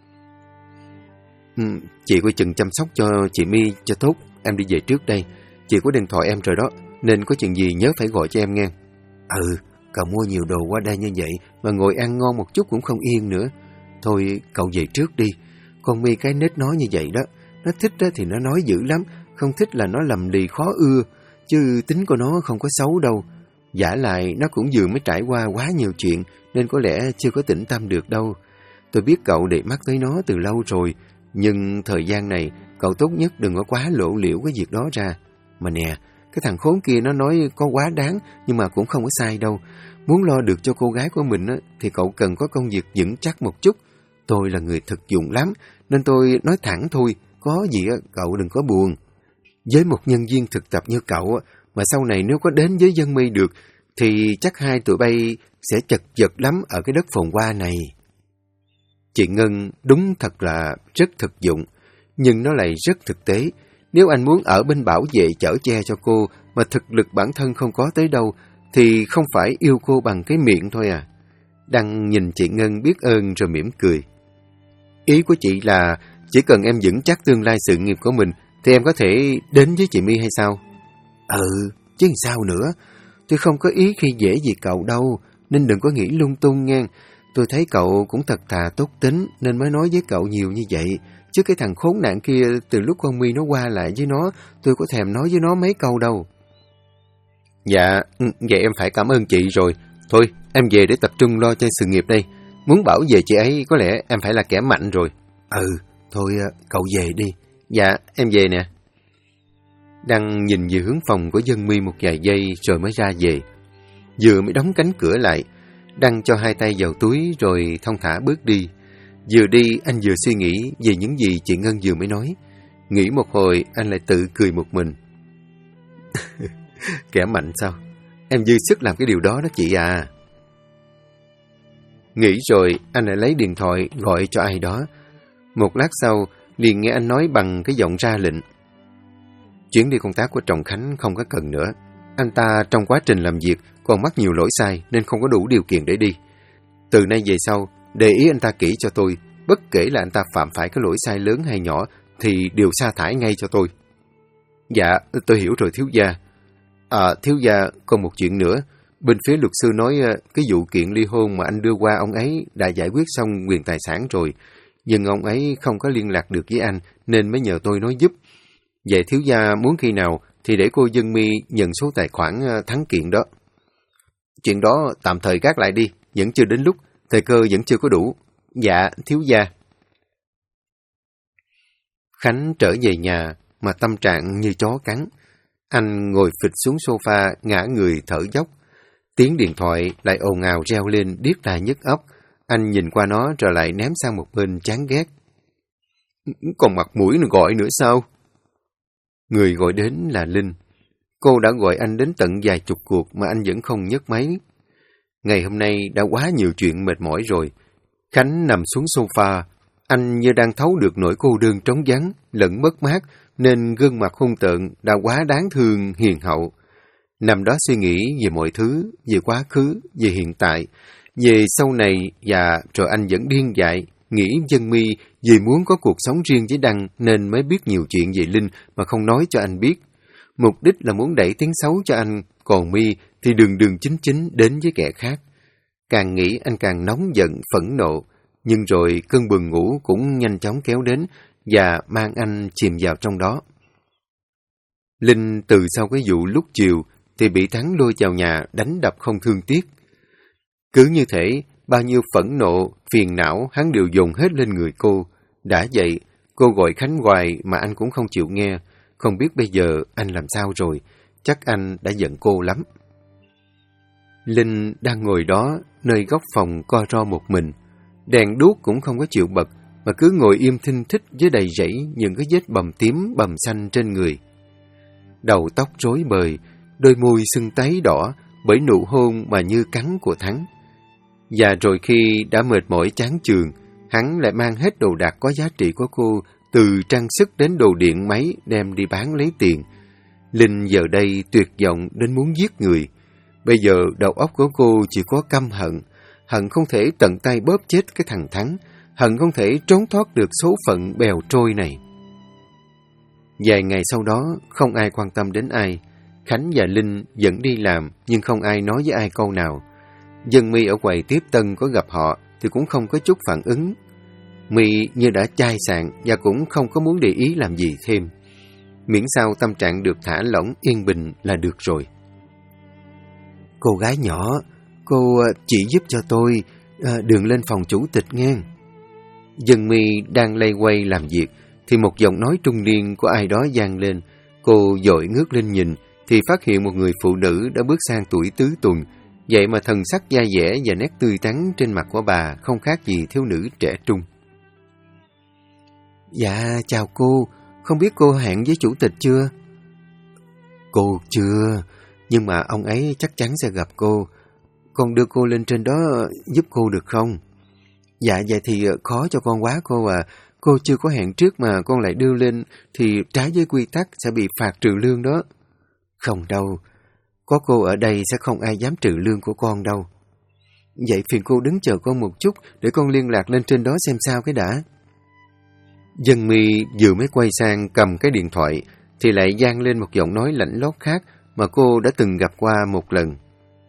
Chị coi chừng chăm sóc cho chị My cho tốt, em đi về trước đây. Chị có điện thoại em rồi đó, nên có chuyện gì nhớ phải gọi cho em nghe. Cậu mua nhiều đồ qua đây như vậy, mà ngồi ăn ngon một chút cũng không yên nữa. Thôi, cậu về trước đi. Con My cái nết nói như vậy đó. Nó thích đó thì nó nói dữ lắm, không thích là nó lầm lì khó ưa. Chứ tính của nó không có xấu đâu. Vả lại, nó cũng vừa mới trải qua quá nhiều chuyện, nên có lẽ chưa có tĩnh tâm được đâu. Tôi biết cậu để mắt tới nó từ lâu rồi, nhưng thời gian này, cậu tốt nhất đừng có quá lộ liễu cái việc đó ra. Mà nè, cái thằng khốn kia nó nói có quá đáng, nhưng mà cũng không có sai đâu. Muốn lo được cho cô gái của mình á, thì cậu cần có công việc vững chắc một chút. Tôi là người thực dụng lắm, nên tôi nói thẳng thôi, có gì á, cậu đừng có buồn. Với một nhân viên thực tập như cậu á, mà sau này nếu có đến với Dân My được, thì chắc hai tụi bay sẽ chật vật lắm ở cái đất phồn hoa này. Chị Ngân đúng thật là rất thực dụng, nhưng nó lại rất thực tế. Nếu anh muốn ở bên bảo vệ chở che cho cô, mà thực lực bản thân không có tới đâu, thì không phải yêu cô bằng cái miệng thôi à. Đăng nhìn chị Ngân biết ơn rồi mỉm cười. Ý của chị là chỉ cần em vững chắc tương lai sự nghiệp của mình, thì em có thể đến với chị My hay sao? Chứ sao nữa. Tôi không có ý khi dễ gì cậu đâu, nên đừng có nghĩ lung tung nghe. Tôi thấy cậu cũng thật thà tốt tính, nên mới nói với cậu nhiều như vậy. Chứ cái thằng khốn nạn kia, từ lúc con My nó qua lại với nó, tôi có thèm nói với nó mấy câu đâu. Dạ, vậy em phải cảm ơn chị rồi. Thôi, em về để tập trung lo cho sự nghiệp đây. Muốn bảo vệ chị ấy, có lẽ em phải là kẻ mạnh rồi. Thôi cậu về đi. Dạ, em về nè. Đăng nhìn về hướng phòng của Dân My một vài giây rồi mới ra về. Vừa mới đóng cánh cửa lại, Đăng cho hai tay vào túi rồi thong thả bước đi. Vừa đi, anh vừa suy nghĩ về những gì chị Ngân vừa mới nói. Nghĩ một hồi, anh lại tự cười một mình. Kẻ mạnh sao? Em dư sức làm cái điều đó đó chị à. Nghĩ rồi, anh lại lấy điện thoại gọi cho ai đó. Một lát sau, liền nghe anh nói bằng cái giọng ra lệnh. Chuyến đi công tác của Trọng Khánh không có cần nữa. Anh ta trong quá trình làm việc còn mắc nhiều lỗi sai nên không có đủ điều kiện để đi. Từ nay về sau, để ý anh ta kỹ cho tôi. Bất kể là anh ta phạm phải cái lỗi sai lớn hay nhỏ thì đều sa thải ngay cho tôi. Dạ, tôi hiểu rồi thiếu gia. Thiếu gia, còn một chuyện nữa. Bên phía luật sư nói cái vụ kiện ly hôn mà anh đưa qua ông ấy đã giải quyết xong quyền tài sản rồi. Nhưng ông ấy không có liên lạc được với anh nên mới nhờ tôi nói giúp. Vậy thiếu gia muốn khi nào thì để cô Dân My nhận số tài khoản thắng kiện đó. Chuyện đó tạm thời gác lại đi, vẫn chưa đến lúc, thời cơ vẫn chưa có đủ. Dạ, thiếu gia. Khánh trở về nhà mà tâm trạng như chó cắn. Anh ngồi phịch xuống sofa, ngã người thở dốc. Tiếng điện thoại lại ồn ào reo lên điếc tai nhức óc. Anh nhìn qua nó rồi lại ném sang một bên chán ghét. Còn mặt mũi gọi nữa sao? Người gọi đến là Linh. Cô đã gọi anh đến tận vài chục cuộc mà anh vẫn không nhấc máy. Ngày hôm nay đã quá nhiều chuyện mệt mỏi rồi. Khánh nằm xuống sofa. Anh như đang thấu được nỗi cô đơn trống vắng, lẫn mất mát, nên gương mặt hung tợn đã quá đáng thương hiền hậu. Nằm đó suy nghĩ về mọi thứ, về quá khứ, về hiện tại, về sau này, và rồi anh vẫn điên dại, nghĩ Dân My vì muốn có cuộc sống riêng với Đăng nên mới biết nhiều chuyện về Linh mà không nói cho anh biết. Mục đích là muốn đẩy tiếng xấu cho anh, còn My thì đường đường chính chính đến với kẻ khác. Càng nghĩ anh càng nóng giận, phẫn nộ, nhưng rồi cơn buồn ngủ cũng nhanh chóng kéo đến và mang anh chìm vào trong đó. Linh từ sau cái vụ lúc chiều thì bị Thắng lôi vào nhà đánh đập không thương tiếc. Cứ như thể bao nhiêu phẫn nộ, phiền não hắn đều dồn hết lên người cô. Đã vậy, cô gọi Khánh hoài mà anh cũng không chịu nghe. không biết bây giờ anh làm sao rồi, chắc anh đã giận cô lắm. Linh đang ngồi đó, nơi góc phòng co ro một mình. Đèn đuốc cũng không có chịu bật, mà cứ ngồi im thinh thích với đầy rẫy những cái vết bầm tím bầm xanh trên người. Đầu tóc rối bời, đôi môi sưng tấy đỏ bởi nụ hôn mà như cắn của Thắng. Và rồi khi đã mệt mỏi chán chường, hắn lại mang hết đồ đạc có giá trị của cô, từ trang sức đến đồ điện máy đem đi bán lấy tiền. Linh giờ đây tuyệt vọng đến muốn giết người. Bây giờ đầu óc của cô chỉ có căm hận, hận không thể tận tay bóp chết cái thằng Thắng, hận không thể trốn thoát được số phận bèo trôi này. Vài ngày sau đó, không ai quan tâm đến ai. Khánh và Linh vẫn đi làm, nhưng không ai nói với ai câu nào. Dân My ở quầy tiếp tân có gặp họ, thì cũng không có chút phản ứng. My như đã chai sạn và cũng không có muốn để ý làm gì thêm. Miễn sao tâm trạng được thả lỏng yên bình là được rồi. Cô gái nhỏ, cô chỉ giúp cho tôi, đừng lên phòng chủ tịch nghe. Dân My đang lay quay làm việc, thì một giọng nói trung niên của ai đó vang lên. Cô vội ngước lên nhìn, thì phát hiện một người phụ nữ đã bước sang tuổi tứ tuần. Vậy mà thần sắc da dẻ và nét tươi tắn trên mặt của bà không khác gì thiếu nữ trẻ trung. Dạ, chào cô, không biết cô hẹn với chủ tịch chưa? Cô chưa, nhưng mà ông ấy chắc chắn sẽ gặp cô. Con đưa cô lên trên đó giúp cô được không? Dạ, vậy thì khó cho con quá cô à. Cô chưa có hẹn trước mà con lại đưa lên thì trái với quy tắc sẽ bị phạt trừ lương đó. Không đâu, có cô ở đây sẽ không ai dám trừ lương của con đâu. Vậy phiền cô đứng chờ con một chút để con liên lạc lên trên đó xem sao cái đã. Dân My vừa mới quay sang cầm cái điện thoại thì lại vang lên một giọng nói lạnh lót khác mà cô đã từng gặp qua một lần.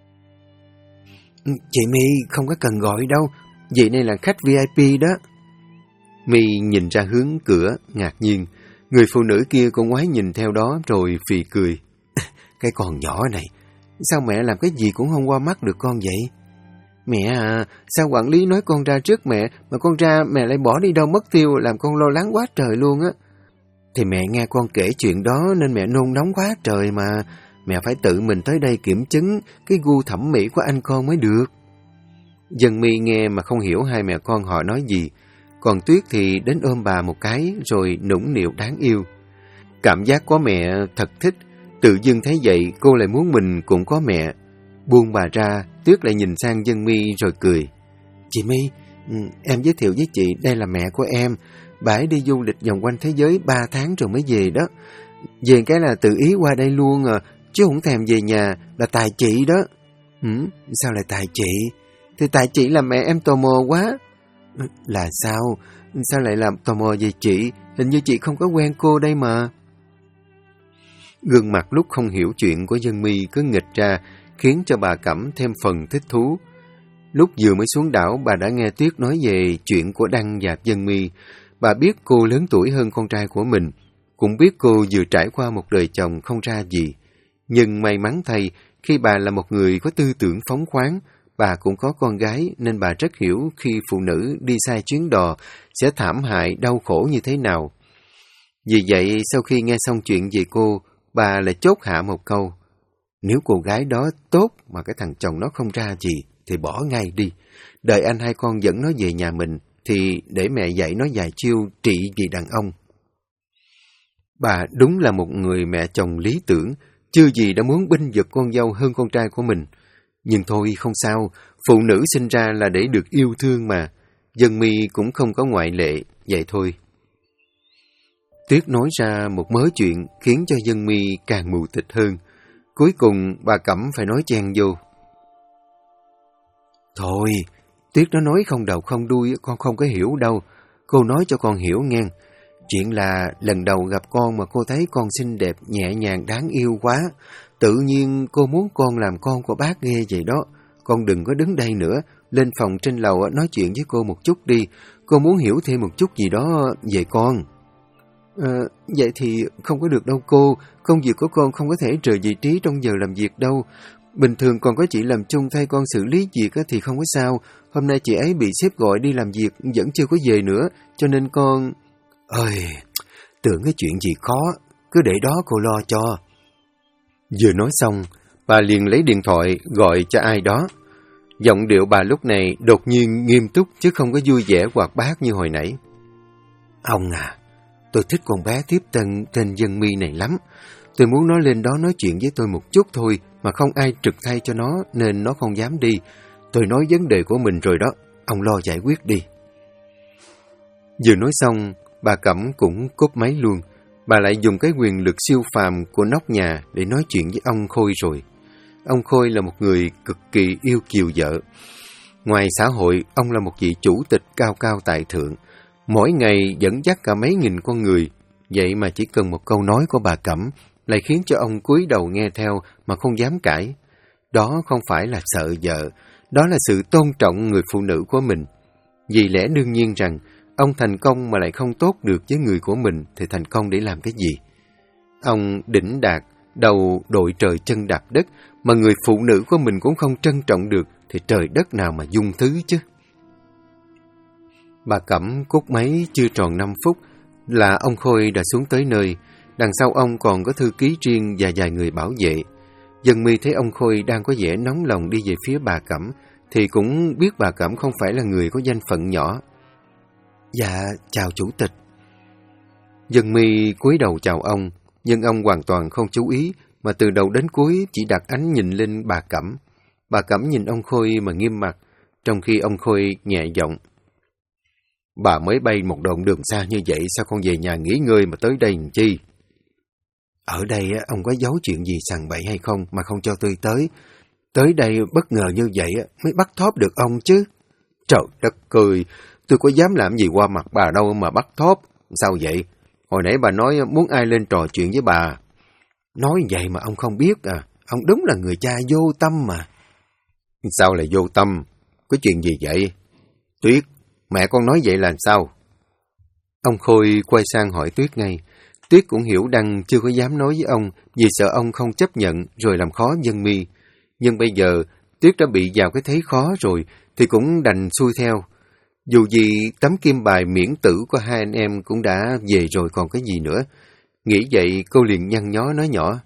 Chị My không có cần gọi đâu, vậy này là khách VIP đó. My nhìn ra hướng cửa, ngạc nhiên. Người phụ nữ kia cũng ngoái nhìn theo đó rồi phì cười. Cái con nhỏ này, sao mẹ làm cái gì cũng không qua mắt được con vậy? Mẹ à, sao quản lý nói con ra trước mẹ, mà con ra mẹ lại bỏ đi đâu mất tiêu, làm con lo lắng quá trời luôn á. Thì mẹ nghe con kể chuyện đó nên mẹ nôn nóng quá trời mà. Mẹ phải tự mình tới đây kiểm chứng cái gu thẩm mỹ của anh con mới được. Dân My nghe mà không hiểu hai mẹ con họ nói gì. Còn Tuyết thì đến ôm bà một cái rồi nũng nịu đáng yêu. Cảm giác có mẹ thật thích. Tự dưng thấy vậy cô lại muốn mình cũng có mẹ. Buông bà ra, Tuyết lại nhìn sang Dân My rồi cười. Chị My, em giới thiệu với chị đây là mẹ của em. Bà ấy đi du lịch vòng quanh thế giới 3 tháng rồi mới về đó. Về cái là tự ý qua đây luôn à, chứ không thèm về nhà, là tại chị đó. Sao lại tại chị? Thì tại chị làm mẹ em tò mò quá. Là sao? Sao lại làm tò mò về chị? Hình như chị không có quen cô đây mà. Gương mặt lúc không hiểu chuyện của Dân My cứ nghịch ra, khiến cho bà Cẩm thêm phần thích thú. Lúc vừa mới xuống đảo, bà đã nghe Tuyết nói về chuyện của Đăng và Dân My. Bà biết cô lớn tuổi hơn con trai của mình, cũng biết cô vừa trải qua một đời chồng không ra gì. Nhưng may mắn thay, khi bà là một người có tư tưởng phóng khoáng, bà cũng có con gái nên bà rất hiểu khi phụ nữ đi sai chuyến đò sẽ thảm hại, đau khổ như thế nào. Vì vậy, sau khi nghe xong chuyện về cô, bà lại chốt hạ một câu. Nếu cô gái đó tốt mà cái thằng chồng nó không ra gì, thì bỏ ngay đi. Đợi anh hai con dẫn nó về nhà mình, thì để mẹ dạy nó vài chiêu trị vì đàn ông. Bà đúng là một người mẹ chồng lý tưởng, chưa gì đã muốn binh vực con dâu hơn con trai của mình. Nhưng thôi không sao, phụ nữ sinh ra là để được yêu thương mà. Dân My cũng không có ngoại lệ, vậy thôi. Tuyết nói ra một mớ chuyện khiến cho Dân My càng mù tịt hơn. Cuối cùng bà Cẩm phải nói chen vô. Thôi, Tuyết nó nói không đầu không đuôi, con không có hiểu đâu. Cô nói cho con hiểu nghe. Chuyện là lần đầu gặp con mà cô thấy con xinh đẹp, nhẹ nhàng, đáng yêu quá. Tự nhiên cô muốn con làm con của bác ghê vậy đó. Con đừng có đứng đây nữa, lên phòng trên lầu nói chuyện với cô một chút đi. Cô muốn hiểu thêm một chút gì đó về con. Vậy thì không có được đâu cô. Công việc của con không có thể rời vị trí trong giờ làm việc đâu. Bình thường còn có chị làm chung thay con xử lý việc thì không có sao. Hôm nay chị ấy bị sếp gọi đi làm việc vẫn chưa có về nữa, cho nên con... Ơi, tưởng cái chuyện gì khó, cứ để đó cô lo cho. Vừa nói xong, bà liền lấy điện thoại gọi cho ai đó. Giọng điệu bà lúc này đột nhiên nghiêm túc chứ không có vui vẻ hoạt bát như hồi nãy. Ông à, tôi thích con bé tiếp tân tên Dân My này lắm. Tôi muốn nó lên đó nói chuyện với tôi một chút thôi, mà không ai trực thay cho nó nên nó không dám đi. Tôi nói vấn đề của mình rồi đó, ông lo giải quyết đi. Vừa nói xong, bà Cẩm cũng cúp máy luôn. Bà lại dùng cái quyền lực siêu phàm của nóc nhà để nói chuyện với ông Khôi rồi. Ông Khôi là một người cực kỳ yêu kiều vợ. Ngoài xã hội, ông là một vị chủ tịch cao cao tại thượng. Mỗi ngày dẫn dắt cả mấy nghìn con người. Vậy mà chỉ cần một câu nói của bà Cẩm lại khiến cho ông cúi đầu nghe theo mà không dám cãi. Đó không phải là sợ vợ, đó là sự tôn trọng người phụ nữ của mình. Vì lẽ đương nhiên rằng, ông thành công mà lại không tốt được với người của mình thì thành công để làm cái gì? Ông đỉnh đạt, đầu đội trời chân đạp đất, mà người phụ nữ của mình cũng không trân trọng được thì trời đất nào mà dung thứ chứ? Bà Cẩm cúp máy chưa tròn 5 phút là ông Khôi đã xuống tới nơi. Đằng sau ông còn có thư ký riêng và vài người bảo vệ. Dân My thấy ông Khôi đang có vẻ nóng lòng đi về phía bà Cẩm thì cũng biết bà Cẩm không phải là người có danh phận nhỏ. Dạ, chào chủ tịch. Dân My cúi đầu chào ông, nhưng ông hoàn toàn không chú ý, mà từ đầu đến cuối chỉ đặt ánh nhìn lên bà Cẩm. Bà Cẩm nhìn ông Khôi mà nghiêm mặt, trong khi ông Khôi nhẹ giọng. Bà mới bay một đoạn đường xa như vậy, sao không về nhà nghỉ ngơi mà tới đây làm chi? Ở đây ông có giấu chuyện gì sằng bậy hay không mà không cho tôi tới? Tới đây bất ngờ như vậy mới bắt thóp được ông chứ. Trời đất ơi, tôi có dám làm gì qua mặt bà đâu mà bắt thóp. Sao vậy? Hồi nãy bà nói muốn ai lên trò chuyện với bà. Nói vậy mà ông không biết à? Ông đúng là người cha vô tâm mà. Sao lại vô tâm? Có chuyện gì vậy? Tuyết, mẹ con nói vậy là sao? Ông Khôi quay sang hỏi Tuyết ngay. Tuyết cũng hiểu Đăng chưa có dám nói với ông vì sợ ông không chấp nhận rồi làm khó Dân My. Nhưng bây giờ Tuyết đã bị vào cái thế khó rồi thì cũng đành xuôi theo. Dù gì tấm kim bài miễn tử của hai anh em cũng đã về rồi còn cái gì nữa. Nghĩ vậy cô liền nhăn nhó nói nhỏ.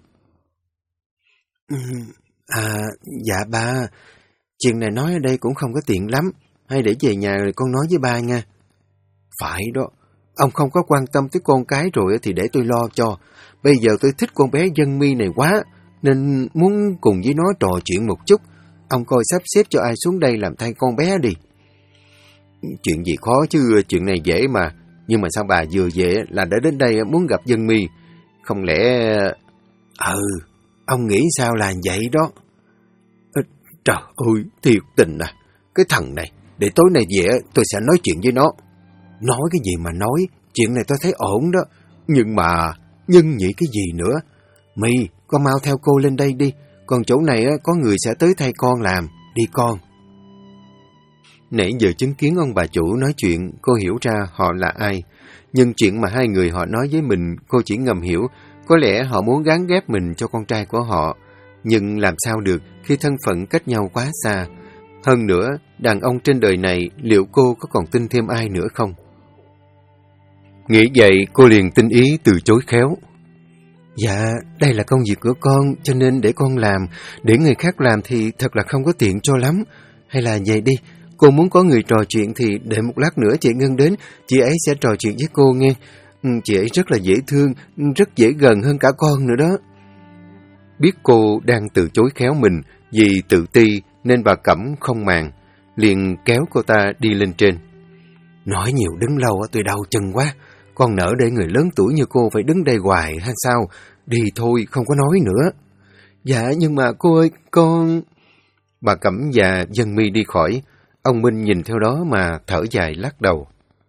Dạ ba, chuyện này nói ở đây cũng không có tiện lắm. Hay để về nhà rồi con nói với ba nha. Phải đó, ông không có quan tâm tới con cái rồi thì để tôi lo cho. Bây giờ tôi thích con bé Dân My này quá, nên muốn cùng với nó trò chuyện một chút. Ông coi sắp xếp cho ai xuống đây làm thay con bé đi. Chuyện gì khó chứ, chuyện này dễ mà. Nhưng mà sao bà vừa về là đã đến đây muốn gặp Dân My? Không lẽ... Ông nghĩ sao là vậy đó. Trời ơi, thiệt tình à. Cái thằng này, để tối nay về tôi sẽ nói chuyện với nó. Nói cái gì mà nói, chuyện này tôi thấy ổn đó. Nhưng mà, nhưng nghĩ cái gì nữa? My, con mau theo cô lên đây đi. Còn chỗ này có người sẽ tới thay con làm. Đi con. Nãy giờ chứng kiến ông bà chủ nói chuyện, cô hiểu ra họ là ai. Nhưng chuyện mà hai người họ nói với mình, cô chỉ ngầm hiểu. Có lẽ họ muốn gán ghép mình cho con trai của họ. Nhưng làm sao được khi thân phận cách nhau quá xa. Hơn nữa, đàn ông trên đời này liệu cô có còn tin thêm ai nữa không? Nghĩ vậy, cô liền tinh ý từ chối khéo. Dạ, đây là công việc của con, cho nên để con làm. Để người khác làm thì thật là không có tiện cho lắm. Hay là vậy đi, cô muốn có người trò chuyện thì để một lát nữa chị Ngân đến, chị ấy sẽ trò chuyện với cô nghe. Chị ấy rất là dễ thương, rất dễ gần hơn cả con nữa đó. Biết cô đang từ chối khéo mình vì tự ti nên bà Cẩm không màng, liền kéo cô ta đi lên trên. Nói nhiều đứng lâu tôi đau chân quá. Con nỡ để người lớn tuổi như cô phải đứng đây hoài hay sao? Đi thôi, không có nói nữa. Dạ, nhưng mà cô ơi, con... Bà Cẩm và Dân My đi khỏi. Ông Minh nhìn theo đó mà thở dài lắc đầu.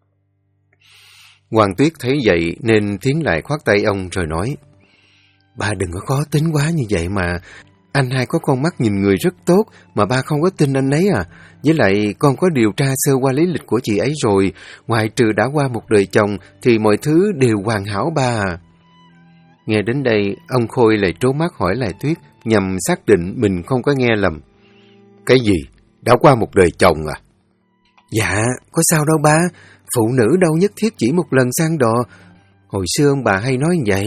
Hoàng Tuyết thấy vậy nên tiến lại khoát tay ông rồi nói. Ba đừng có khó tính quá như vậy mà. Anh hai có con mắt nhìn người rất tốt mà ba không có tin anh ấy à. Với lại con có điều tra sơ qua lý lịch của chị ấy rồi. Ngoại trừ đã qua một đời chồng thì mọi thứ đều hoàn hảo ba à. Nghe đến đây, ông Khôi lại trố mắt hỏi lại Tuyết nhằm xác định mình không có nghe lầm. Cái gì? Đã qua một đời chồng à? Dạ, có sao đâu ba. Phụ nữ đâu nhất thiết chỉ một lần sang đò. Hồi xưa ông bà hay nói vậy.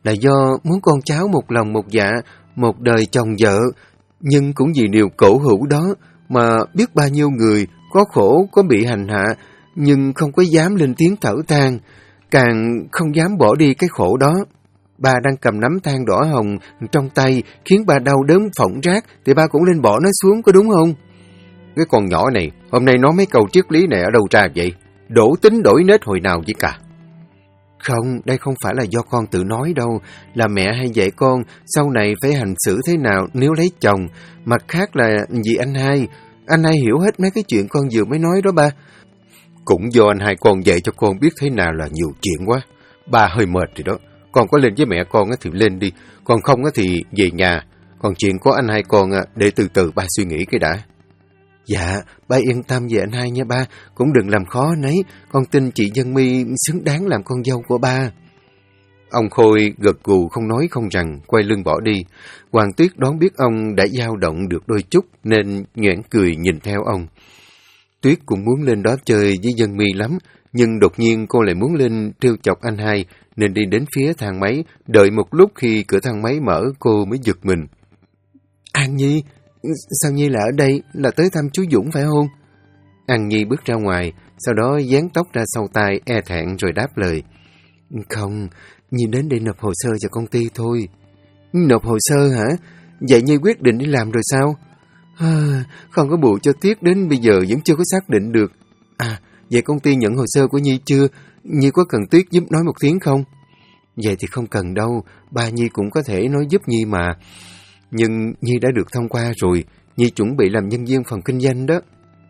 là do muốn con cháu một lòng một dạ, một đời chồng vợ, nhưng cũng vì điều cổ hữu đó mà biết bao nhiêu người có khổ, có bị hành hạ, nhưng không có dám lên tiếng thở than, càng không dám bỏ đi cái khổ đó. Ba đang cầm nắm than đỏ hồng trong tay, khiến ba đau đớn phỏng rác, thì ba cũng nên bỏ nó xuống, có đúng không? Cái con nhỏ này, hôm nay nói mấy câu triết lý này ở đâu ra vậy? Đổ tính đổi nết hồi nào vậy cả? Không, đây không phải là do con tự nói đâu, là mẹ hay dạy con sau này phải hành xử thế nào nếu lấy chồng. Mặt khác là vì anh hai hiểu hết mấy cái chuyện con vừa mới nói đó ba. Cũng do anh hai con dạy cho con biết thế nào là nhiều chuyện quá. Ba hơi mệt rồi đó. Con có lên với mẹ con thì lên đi, còn không thì về nhà. Còn chuyện có anh hai con để từ từ ba suy nghĩ cái đã. Dạ, ba yên tâm về anh hai nha ba, cũng đừng làm khó anh ấy, con tin chị Dân My xứng đáng làm con dâu của ba. Ông Khôi gật gù không nói không rằng, quay lưng bỏ đi. Hoàng Tuyết đoán biết ông đã dao động được đôi chút nên nhoẻn cười nhìn theo ông. Tuyết cũng muốn lên đó chơi với Dân My lắm, nhưng đột nhiên cô lại muốn lên trêu chọc anh hai, nên đi đến phía thang máy, đợi một lúc khi cửa thang máy mở cô mới giật mình. An Nhi, sao Nhi là ở đây, là tới thăm chú Dũng phải không? An Nhi bước ra ngoài, sau đó dán tóc ra sau tai e thẹn rồi đáp lời. Không, Nhi đến đây nộp hồ sơ cho công ty thôi. Nộp hồ sơ hả? Vậy Nhi quyết định đi làm rồi sao? Không có bù cho Tuyết đến bây giờ vẫn chưa có xác định được. À, vậy công ty nhận hồ sơ của Nhi chưa? Nhi có cần Tuyết giúp nói một tiếng không? Vậy thì không cần đâu, ba Nhi cũng có thể nói giúp Nhi mà. Nhưng Nhi đã được thông qua rồi, Nhi chuẩn bị làm nhân viên phòng kinh doanh đó.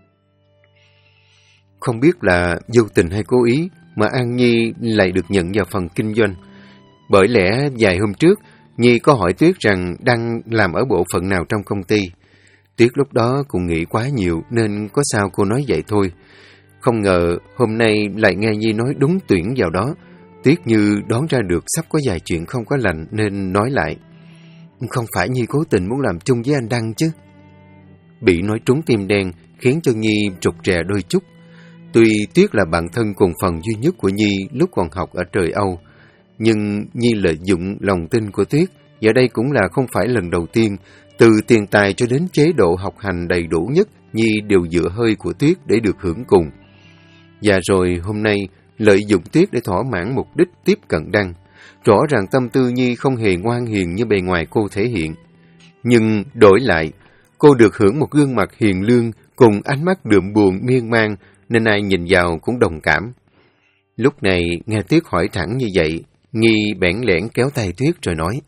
Không biết là vô tình hay cố ý mà An Nhi lại được nhận vào phần kinh doanh. Bởi lẽ vài hôm trước, Nhi có hỏi Tuyết rằng đang làm ở bộ phận nào trong công ty. Tuyết lúc đó cũng nghĩ quá nhiều nên có sao cô nói vậy thôi. Không ngờ hôm nay lại nghe Nhi nói đúng tuyển vào đó. Tuyết như đoán ra được sắp có vài chuyện không có lành nên nói lại. Không phải Nhi cố tình muốn làm chung với anh Đăng chứ? Bị nói trúng tim đen khiến cho Nhi trục trè đôi chút. Tuy Tuyết là bạn thân cùng phần duy nhất của Nhi lúc còn học ở trời Âu, nhưng Nhi lợi dụng lòng tin của Tuyết, và đây cũng là không phải lần đầu tiên. Từ tiền tài cho đến chế độ học hành đầy đủ nhất, Nhi đều dựa hơi của Tuyết để được hưởng cùng. Và rồi hôm nay, lợi dụng Tuyết để thỏa mãn mục đích tiếp cận Đăng. Rõ ràng tâm tư Nhi không hề ngoan hiền như bề ngoài cô thể hiện. Nhưng đổi lại, cô được hưởng một gương mặt hiền lương cùng ánh mắt đượm buồn miên man, nên ai nhìn vào cũng đồng cảm. Lúc này nghe Tuyết hỏi thẳng như vậy, Nhi bẽn lẽn kéo tay Tuyết rồi nói.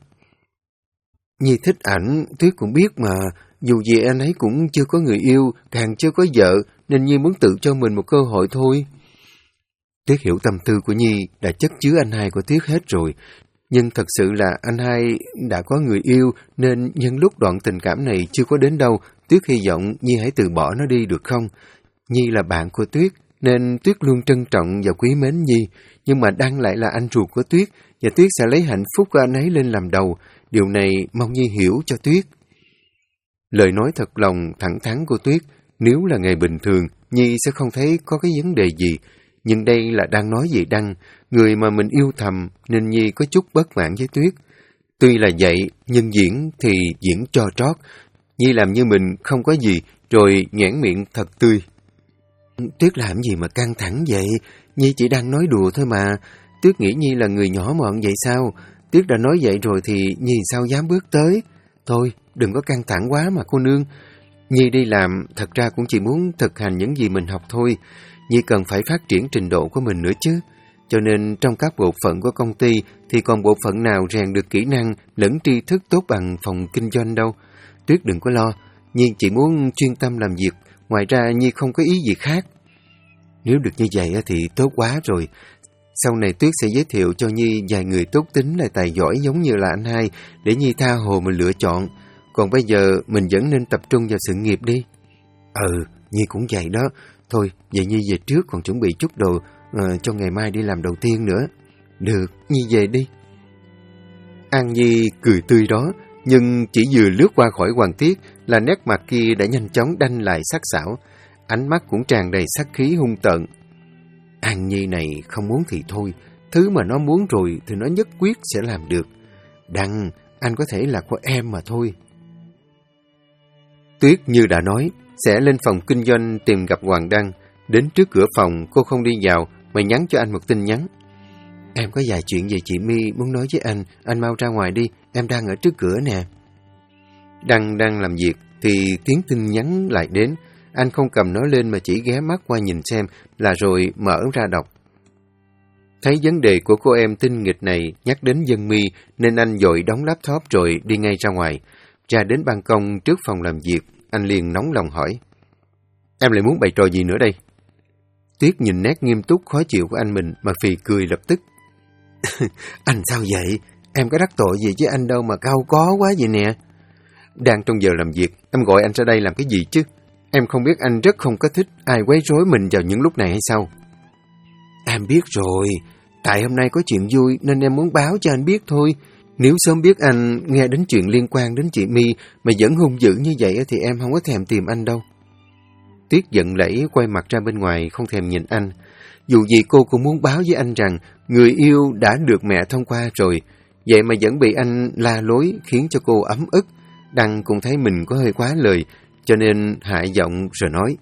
Nhi thích ảnh, Tuyết cũng biết mà, dù gì anh ấy cũng chưa có người yêu, càng chưa có vợ, nên Nhi muốn tự cho mình một cơ hội thôi. Tuyết hiểu tâm tư của Nhi đã chất chứa anh hai của Tuyết hết rồi, nhưng thật sự là anh hai đã có người yêu nên nhân lúc đoạn tình cảm này chưa có đến đâu, Tuyết hy vọng Nhi hãy từ bỏ nó đi được không? Nhi là bạn của Tuyết nên Tuyết luôn trân trọng và quý mến Nhi, nhưng mà Đăng lại là anh ruột của Tuyết và Tuyết sẽ lấy hạnh phúc của anh ấy lên làm đầu. Điều này mong Nhi hiểu cho Tuyết. Lời nói thật lòng thẳng thắn của Tuyết, nếu là ngày bình thường, Nhi sẽ không thấy có cái vấn đề gì. Nhưng đây là đang nói về Đăng, người mà mình yêu thầm, nên Nhi có chút bất mãn với Tuyết. Tuy là vậy, nhưng diễn thì diễn cho trót. Nhi làm như mình không có gì, rồi nhoẻn miệng thật tươi. Tuyết làm gì mà căng thẳng vậy? Nhi chỉ đang nói đùa thôi mà. Tuyết nghĩ Nhi là người nhỏ mọn vậy sao? Tuyết đã nói vậy rồi thì Nhi sao dám bước tới? Thôi, đừng có căng thẳng quá mà cô nương. Nhi đi làm thật ra cũng chỉ muốn thực hành những gì mình học thôi. Nhi cần phải phát triển trình độ của mình nữa chứ. Cho nên trong các bộ phận của công ty thì còn bộ phận nào rèn được kỹ năng lẫn tri thức tốt bằng phòng kinh doanh đâu. Tuyết đừng có lo, Nhi chỉ muốn chuyên tâm làm việc, ngoài ra Nhi không có ý gì khác. Nếu được như vậy thì tốt quá rồi. Sau này Tuyết sẽ giới thiệu cho Nhi vài người tốt tính lại tài giỏi giống như là anh hai, để Nhi tha hồ mà lựa chọn. Còn bây giờ mình vẫn nên tập trung vào sự nghiệp đi. Nhi cũng vậy đó. Thôi, vậy Nhi về trước, còn chuẩn bị chút đồ cho ngày mai đi làm đầu tiên nữa. Được, Nhi về đi. An Nhi cười tươi đó, nhưng chỉ vừa lướt qua khỏi Hoàng Tuyết là nét mặt kia đã nhanh chóng đanh lại sắc sảo, ánh mắt cũng tràn đầy sát khí hung tợn. An Nhi này không muốn thì thôi, thứ mà nó muốn rồi thì nó nhất quyết sẽ làm được. Đăng, anh có thể là của em mà thôi. Tuyết như đã nói, sẽ lên phòng kinh doanh tìm gặp Hoàng Đăng. Đến trước cửa phòng, cô không đi vào mà nhắn cho anh một tin nhắn. Em có vài chuyện về chị My muốn nói với anh mau ra ngoài đi, em đang ở trước cửa nè. Đăng đang làm việc thì tiếng tin nhắn lại đến. Anh không cầm nó lên mà chỉ ghé mắt qua nhìn xem là rồi mở ra đọc. Thấy vấn đề của cô em tinh nghịch này nhắc đến Dân My nên anh vội đóng laptop rồi đi ngay ra ngoài. Ra đến ban công trước phòng làm việc, anh liền nóng lòng hỏi. Em lại muốn bày trò gì nữa đây? Tuyết nhìn nét nghiêm túc khó chịu của anh mình mà phì cười lập tức. Anh sao vậy? Em có đắc tội gì với anh đâu mà cao có quá vậy nè. Đang trong giờ làm việc, em gọi anh ra đây làm cái gì chứ? Em không biết anh rất không có thích ai quấy rối mình vào những lúc này hay sao? Em biết rồi, tại hôm nay có chuyện vui nên em muốn báo cho anh biết thôi. Nếu sớm biết anh nghe đến chuyện liên quan đến chị My mà vẫn hung dữ như vậy thì em không có thèm tìm anh đâu. Tuyết giận lẫy quay mặt ra bên ngoài không thèm nhìn anh. Dù gì cô cũng muốn báo với anh rằng người yêu đã được mẹ thông qua rồi, vậy mà vẫn bị anh la lối khiến cho cô ấm ức. Đăng cũng thấy mình có hơi quá lời, cho nên hạ giọng rồi nói.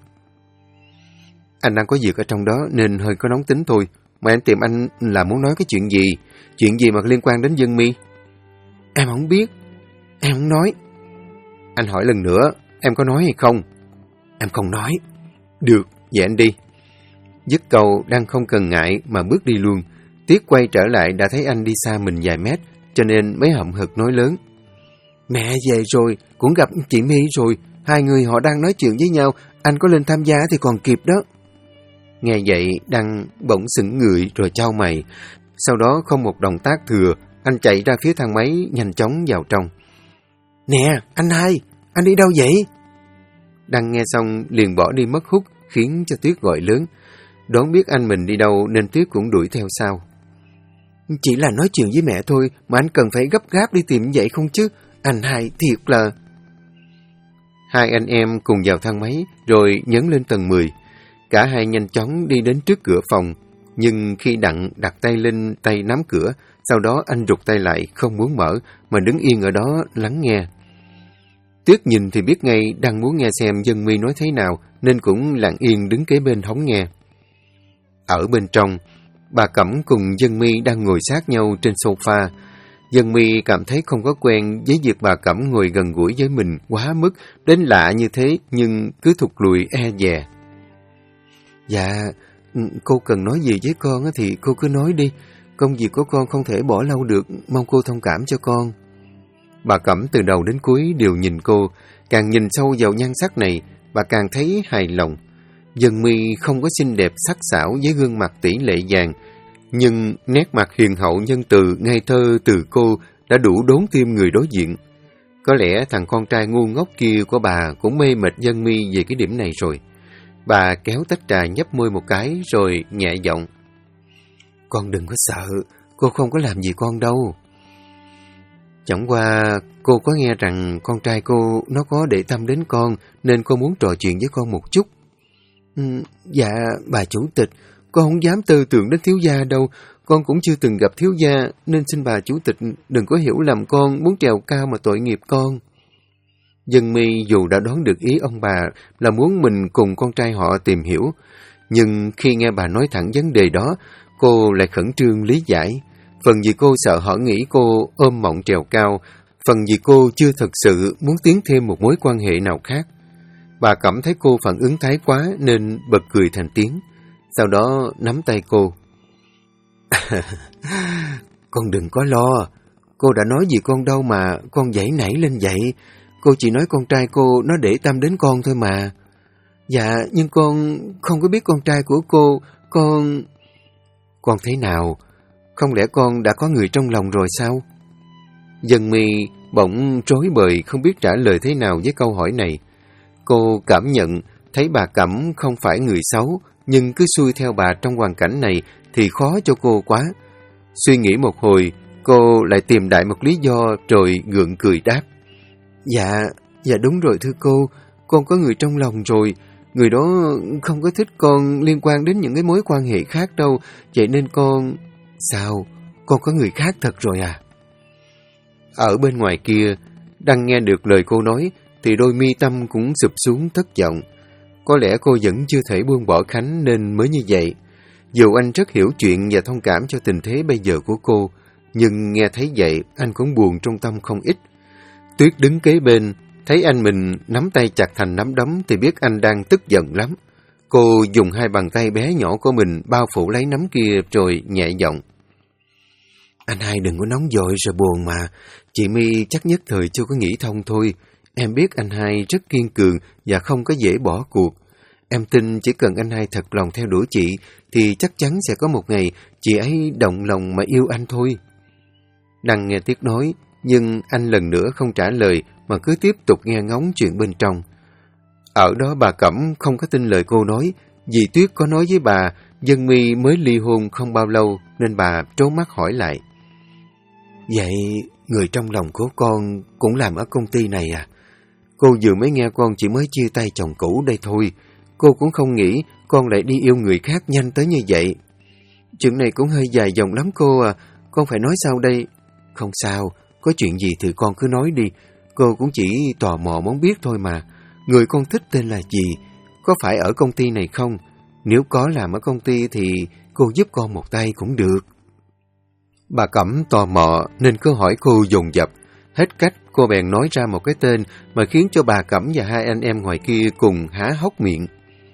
Anh đang có việc ở trong đó nên hơi có nóng tính thôi, mà em tìm anh là muốn nói cái chuyện gì? Chuyện gì mà liên quan đến Dân My? Em không biết, em không nói. Anh hỏi lần nữa, em có nói hay không? Em không nói. Được, vậy anh đi. Dứt câu, Đăng không cần ngại mà bước đi luôn. Tuyết quay trở lại đã thấy anh đi xa mình vài mét, cho nên mới hậm hực nói lớn. Mẹ về rồi, cũng gặp chị My rồi, hai người họ đang nói chuyện với nhau, anh có lên tham gia thì còn kịp đó. Nghe vậy, Đăng bỗng sững người rồi chau mày. Sau đó không một động tác thừa, anh chạy ra phía thang máy nhanh chóng vào trong. Nè, anh hai, anh đi đâu vậy? Đăng nghe xong liền bỏ đi mất hút, khiến cho Tuyết gọi lớn. Đoán biết anh mình đi đâu nên Tuyết cũng đuổi theo sau. Chỉ là nói chuyện với mẹ thôi mà anh cần phải gấp gáp đi tìm vậy không chứ? Anh hai thiệt là... Hai anh em cùng vào thang máy rồi nhấn lên tầng 10. Cả hai nhanh chóng đi đến trước cửa phòng. Nhưng khi Đặng đặt tay lên tay nắm cửa, sau đó anh rụt tay lại không muốn mở mà đứng yên ở đó lắng nghe. Tuyết nhìn thì biết ngay đang muốn nghe xem Dân My nói thế nào nên cũng lặng yên đứng kế bên hóng nghe. Ở bên trong, bà Cẩm cùng Dân My đang ngồi sát nhau trên sofa. Dân My cảm thấy không có quen với việc bà Cẩm ngồi gần gũi với mình quá mức đến lạ như thế nhưng cứ thụt lùi e dè. Dạ, cô cần nói gì với con thì cô cứ nói đi. Công việc của con không thể bỏ lâu được, mong cô thông cảm cho con. Bà Cẩm từ đầu đến cuối đều nhìn cô, càng nhìn sâu vào nhan sắc này, bà càng thấy hài lòng. Dân My không có xinh đẹp sắc sảo với gương mặt tỷ lệ vàng, nhưng nét mặt hiền hậu nhân từ, ngây thơ từ cô đã đủ đốn tim người đối diện. Có lẽ thằng con trai ngu ngốc kia của bà cũng mê mệt Dân My về cái điểm này rồi. Bà kéo tách trà nhấp môi một cái rồi nhẹ giọng. Con đừng có sợ, cô không có làm gì con đâu. Chẳng qua cô có nghe rằng con trai cô nó có để tâm đến con nên cô muốn trò chuyện với con một chút. Dạ, bà chủ tịch, con không dám tư tưởng đến thiếu gia đâu. Con cũng chưa từng gặp thiếu gia nên xin bà chủ tịch đừng có hiểu lầm con muốn trèo cao mà tội nghiệp con. Dân My dù đã đoán được ý ông bà là muốn mình cùng con trai họ tìm hiểu, nhưng khi nghe bà nói thẳng vấn đề đó, cô lại khẩn trương lý giải. Phần vì cô sợ họ nghĩ cô ôm mộng trèo cao, phần vì cô chưa thật sự muốn tiến thêm một mối quan hệ nào khác. Bà cảm thấy cô phản ứng thái quá nên bật cười thành tiếng, sau đó nắm tay cô. Con đừng có lo, cô đã nói gì con đâu mà con giãy nảy lên vậy. Cô chỉ nói con trai cô nó để tâm đến con thôi mà. Dạ, nhưng con không có biết con trai của cô, con... Con thế nào? Không lẽ con đã có người trong lòng rồi sao? Dân My bỗng rối bời không biết trả lời thế nào với câu hỏi này. Cô cảm nhận thấy bà Cẩm không phải người xấu, nhưng cứ xuôi theo bà trong hoàn cảnh này thì khó cho cô quá. Suy nghĩ một hồi, cô lại tìm đại một lý do rồi gượng cười đáp. Dạ đúng rồi thưa cô, con có người trong lòng rồi. Người đó không có thích con liên quan đến những cái mối quan hệ khác đâu, vậy nên con... Sao? Con có người khác thật rồi à? Ở bên ngoài kia, Đăng nghe được lời cô nói, thì đôi mi tâm cũng sụp xuống thất vọng. Có lẽ cô vẫn chưa thể buông bỏ Khánh nên mới như vậy. Dù anh rất hiểu chuyện và thông cảm cho tình thế bây giờ của cô, nhưng nghe thấy vậy, anh cũng buồn trong tâm không ít. Tuyết đứng kế bên, thấy anh mình nắm tay chặt thành nắm đấm thì biết anh đang tức giận lắm. Cô dùng hai bàn tay bé nhỏ của mình bao phủ lấy nắm kia rồi nhẹ giọng. Anh hai đừng có nóng vội rồi buồn mà. Chị My chắc nhất thời chưa có nghĩ thông thôi. Em biết anh hai rất kiên cường và không có dễ bỏ cuộc. Em tin chỉ cần anh hai thật lòng theo đuổi chị thì chắc chắn sẽ có một ngày chị ấy động lòng mà yêu anh thôi. Đăng nghe Tuyết nói, nhưng anh lần nữa không trả lời mà cứ tiếp tục nghe ngóng chuyện bên trong. Ở đó bà Cẩm không có tin lời cô nói, vì Tuyết có nói với bà Dân My mới ly hôn không bao lâu nên bà trố mắt hỏi lại. Vậy người trong lòng của con cũng làm ở công ty này à? Cô vừa mới nghe con chỉ mới chia tay chồng cũ đây thôi. Cô cũng không nghĩ con lại đi yêu người khác nhanh tới như vậy. Chuyện này cũng hơi dài dòng lắm cô à. Con phải nói sao đây? Không sao, có chuyện gì thì con cứ nói đi. Cô cũng chỉ tò mò muốn biết thôi mà. Người con thích tên là gì? Có phải ở công ty này không? Nếu có làm ở công ty thì cô giúp con một tay cũng được. Bà Cẩm tò mò nên cứ hỏi cô dồn dập. Hết cách cô bèn nói ra một cái tên mà khiến cho bà Cẩm và hai anh em ngoài kia cùng há hốc miệng.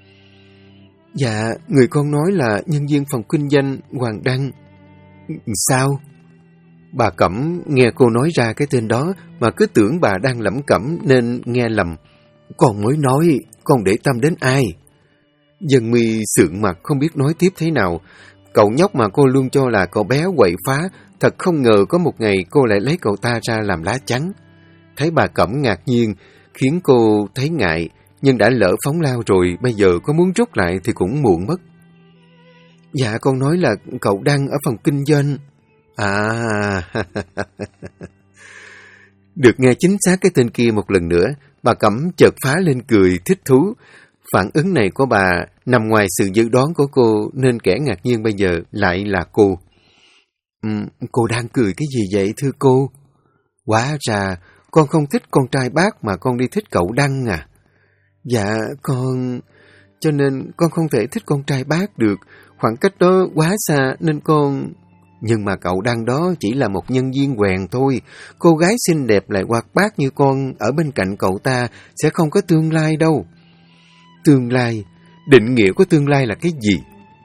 Dạ, người con nói là nhân viên phòng kinh doanh Hoàng Đăng. Sao? Bà Cẩm nghe cô nói ra cái tên đó mà cứ tưởng bà đang lẩm cẩm nên nghe lầm. Con mới nói, con để tâm đến ai? Dân My sượng mặt không biết nói tiếp thế nào. Cậu nhóc mà cô luôn cho là cậu bé quậy phá, thật không ngờ có một ngày cô lại lấy cậu ta ra làm lá chắn. Thấy bà Cẩm ngạc nhiên, khiến cô thấy ngại, nhưng đã lỡ phóng lao rồi, bây giờ có muốn rút lại thì cũng muộn mất. Dạ, con nói là cậu đang ở phòng kinh doanh. À, được nghe chính xác cái tên kia một lần nữa, bà Cẩm chợt phá lên cười thích thú. Phản ứng này của bà nằm ngoài sự dự đoán của cô nên kẻ ngạc nhiên bây giờ lại là cô. Cô đang cười cái gì vậy thưa cô? Hóa ra con không thích con trai bác mà con đi thích cậu Đăng à? Dạ con... Cho nên con không thể thích con trai bác được. Khoảng cách đó quá xa nên con... Nhưng mà cậu Đăng đó chỉ là một nhân viên quèn thôi. Cô gái xinh đẹp lại hoạt bát như con ở bên cạnh cậu ta sẽ không có tương lai đâu. Tương lai? Định nghĩa của tương lai là cái gì?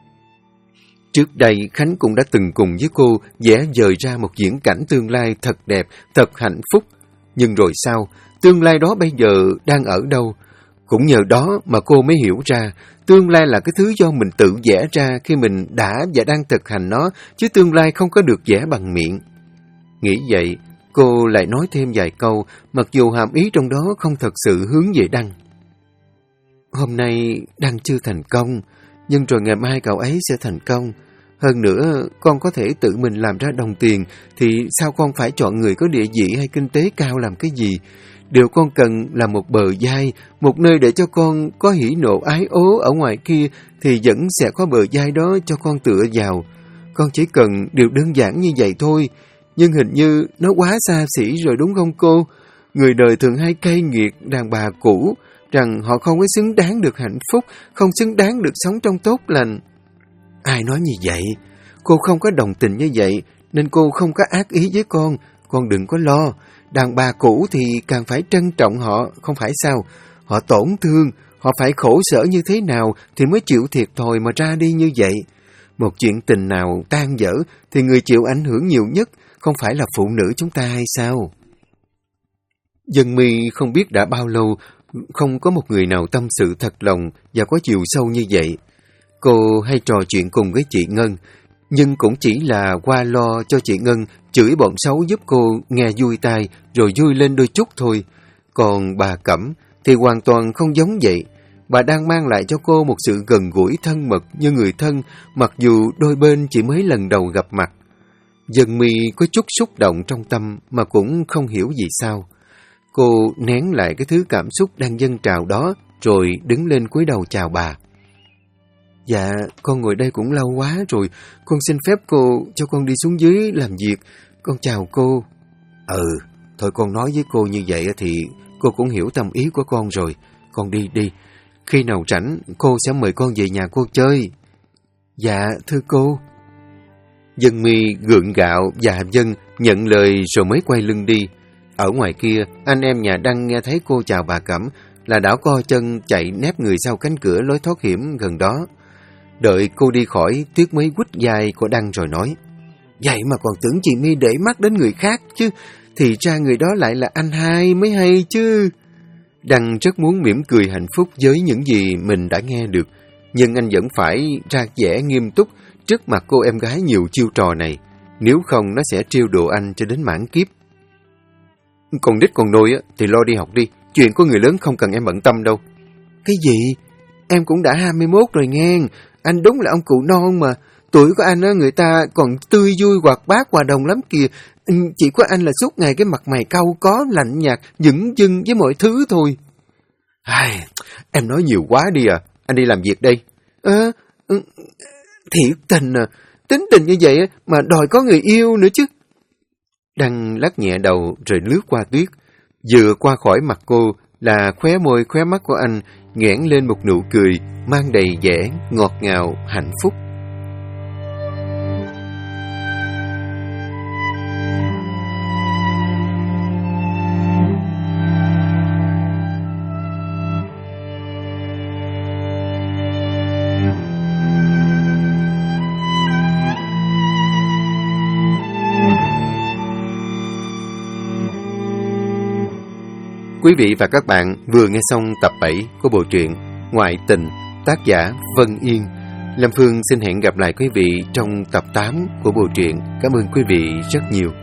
Trước đây Khánh cũng đã từng cùng với cô vẽ dời ra một viễn cảnh tương lai thật đẹp, thật hạnh phúc. Nhưng rồi sao? Tương lai đó bây giờ đang ở đâu? Cũng nhờ đó mà cô mới hiểu ra, tương lai là cái thứ do mình tự vẽ ra khi mình đã và đang thực hành nó, chứ tương lai không có được vẽ bằng miệng. Nghĩ vậy, cô lại nói thêm vài câu, mặc dù hàm ý trong đó không thật sự hướng về Đăng. Hôm nay Đăng chưa thành công, nhưng rồi ngày mai cậu ấy sẽ thành công. Hơn nữa, con có thể tự mình làm ra đồng tiền, thì sao con phải chọn người có địa vị hay kinh tế cao làm cái gì? Điều con cần là một bờ vai, một nơi để cho con có hỉ nộ ái ố ở ngoài kia, thì vẫn sẽ có bờ vai đó cho con tựa vào. Con chỉ cần điều đơn giản như vậy thôi, nhưng hình như nó quá xa xỉ rồi đúng không cô? Người đời thường hay cay nghiệt đàn bà cũ, rằng họ không có xứng đáng được hạnh phúc, không xứng đáng được sống trong tốt lành. Ai nói như vậy? Cô không có đồng tình như vậy, nên cô không có ác ý với con đừng có lo. Đàn bà cũ thì càng phải trân trọng họ, không phải sao? Họ tổn thương, họ phải khổ sở như thế nào thì mới chịu thiệt thòi mà ra đi như vậy. Một chuyện tình nào tan vỡ thì người chịu ảnh hưởng nhiều nhất không phải là phụ nữ chúng ta hay sao? Dân My không biết đã bao lâu không có một người nào tâm sự thật lòng và có chiều sâu như vậy. Cô hay trò chuyện cùng với chị Ngân, nhưng cũng chỉ là qua lo cho chị Ngân chửi bọn xấu giúp cô nghe vui tai rồi vui lên đôi chút thôi. Còn bà Cẩm thì hoàn toàn không giống vậy. Bà đang mang lại cho cô một sự gần gũi thân mật như người thân, mặc dù đôi bên chỉ mới lần đầu gặp mặt. Dân My có chút xúc động trong tâm mà cũng không hiểu vì sao. Cô nén lại cái thứ cảm xúc đang dâng trào đó rồi đứng lên cúi đầu chào bà. Dạ, con ngồi đây cũng lâu quá rồi. Con xin phép cô cho con đi xuống dưới làm việc. Con chào cô. Thôi con nói với cô như vậy thì cô cũng hiểu tâm ý của con rồi. Con đi đi. Khi nào rảnh, cô sẽ mời con về nhà cô chơi. Dạ, thưa cô. Dân Mi gượng gạo và Dân nhận lời rồi mới quay lưng đi. Ở ngoài kia, anh em nhà Đăng nghe thấy cô chào bà Cẩm là đảo co chân chạy nép người sau cánh cửa lối thoát hiểm gần đó. Đợi cô đi khỏi, Tuyết mới quýt vai của Đăng rồi nói: Vậy mà còn tưởng chị My để mắt đến người khác chứ. Thì ra người đó lại là anh hai mới hay chứ. Đăng rất muốn mỉm cười hạnh phúc với những gì mình đã nghe được, nhưng anh vẫn phải ra vẻ nghiêm túc trước mặt cô em gái nhiều chiêu trò này, nếu không nó sẽ trêu đùa anh cho đến mãn kiếp. Còn đít còn nôi thì lo đi học đi, chuyện của người lớn không cần em bận tâm đâu. Cái gì? Em cũng đã 21 rồi nghe. Anh đúng là ông cụ non mà. Tuổi của anh người ta còn tươi vui hoạt bát hòa đồng lắm kìa. Chỉ có anh là suốt ngày cái mặt mày cau có, lạnh nhạt, dửng dưng với mọi thứ thôi. Em nói nhiều quá đi à. Anh đi làm việc đây. Thiệt tình à. Tính tình như vậy mà đòi có người yêu nữa chứ. Đăng lắc nhẹ đầu rồi lướt qua Tuyết. Vừa qua khỏi mặt cô là khóe môi khóe mắt của anh nhoẻn lên một nụ cười mang đầy vẻ ngọt ngào hạnh phúc. Quý vị và các bạn vừa nghe xong tập 7 của bộ truyện Ngoại Tình, tác giả Vân Yên. Lâm Phương xin hẹn gặp lại quý vị trong tập 8 của bộ truyện. Cảm ơn quý vị rất nhiều.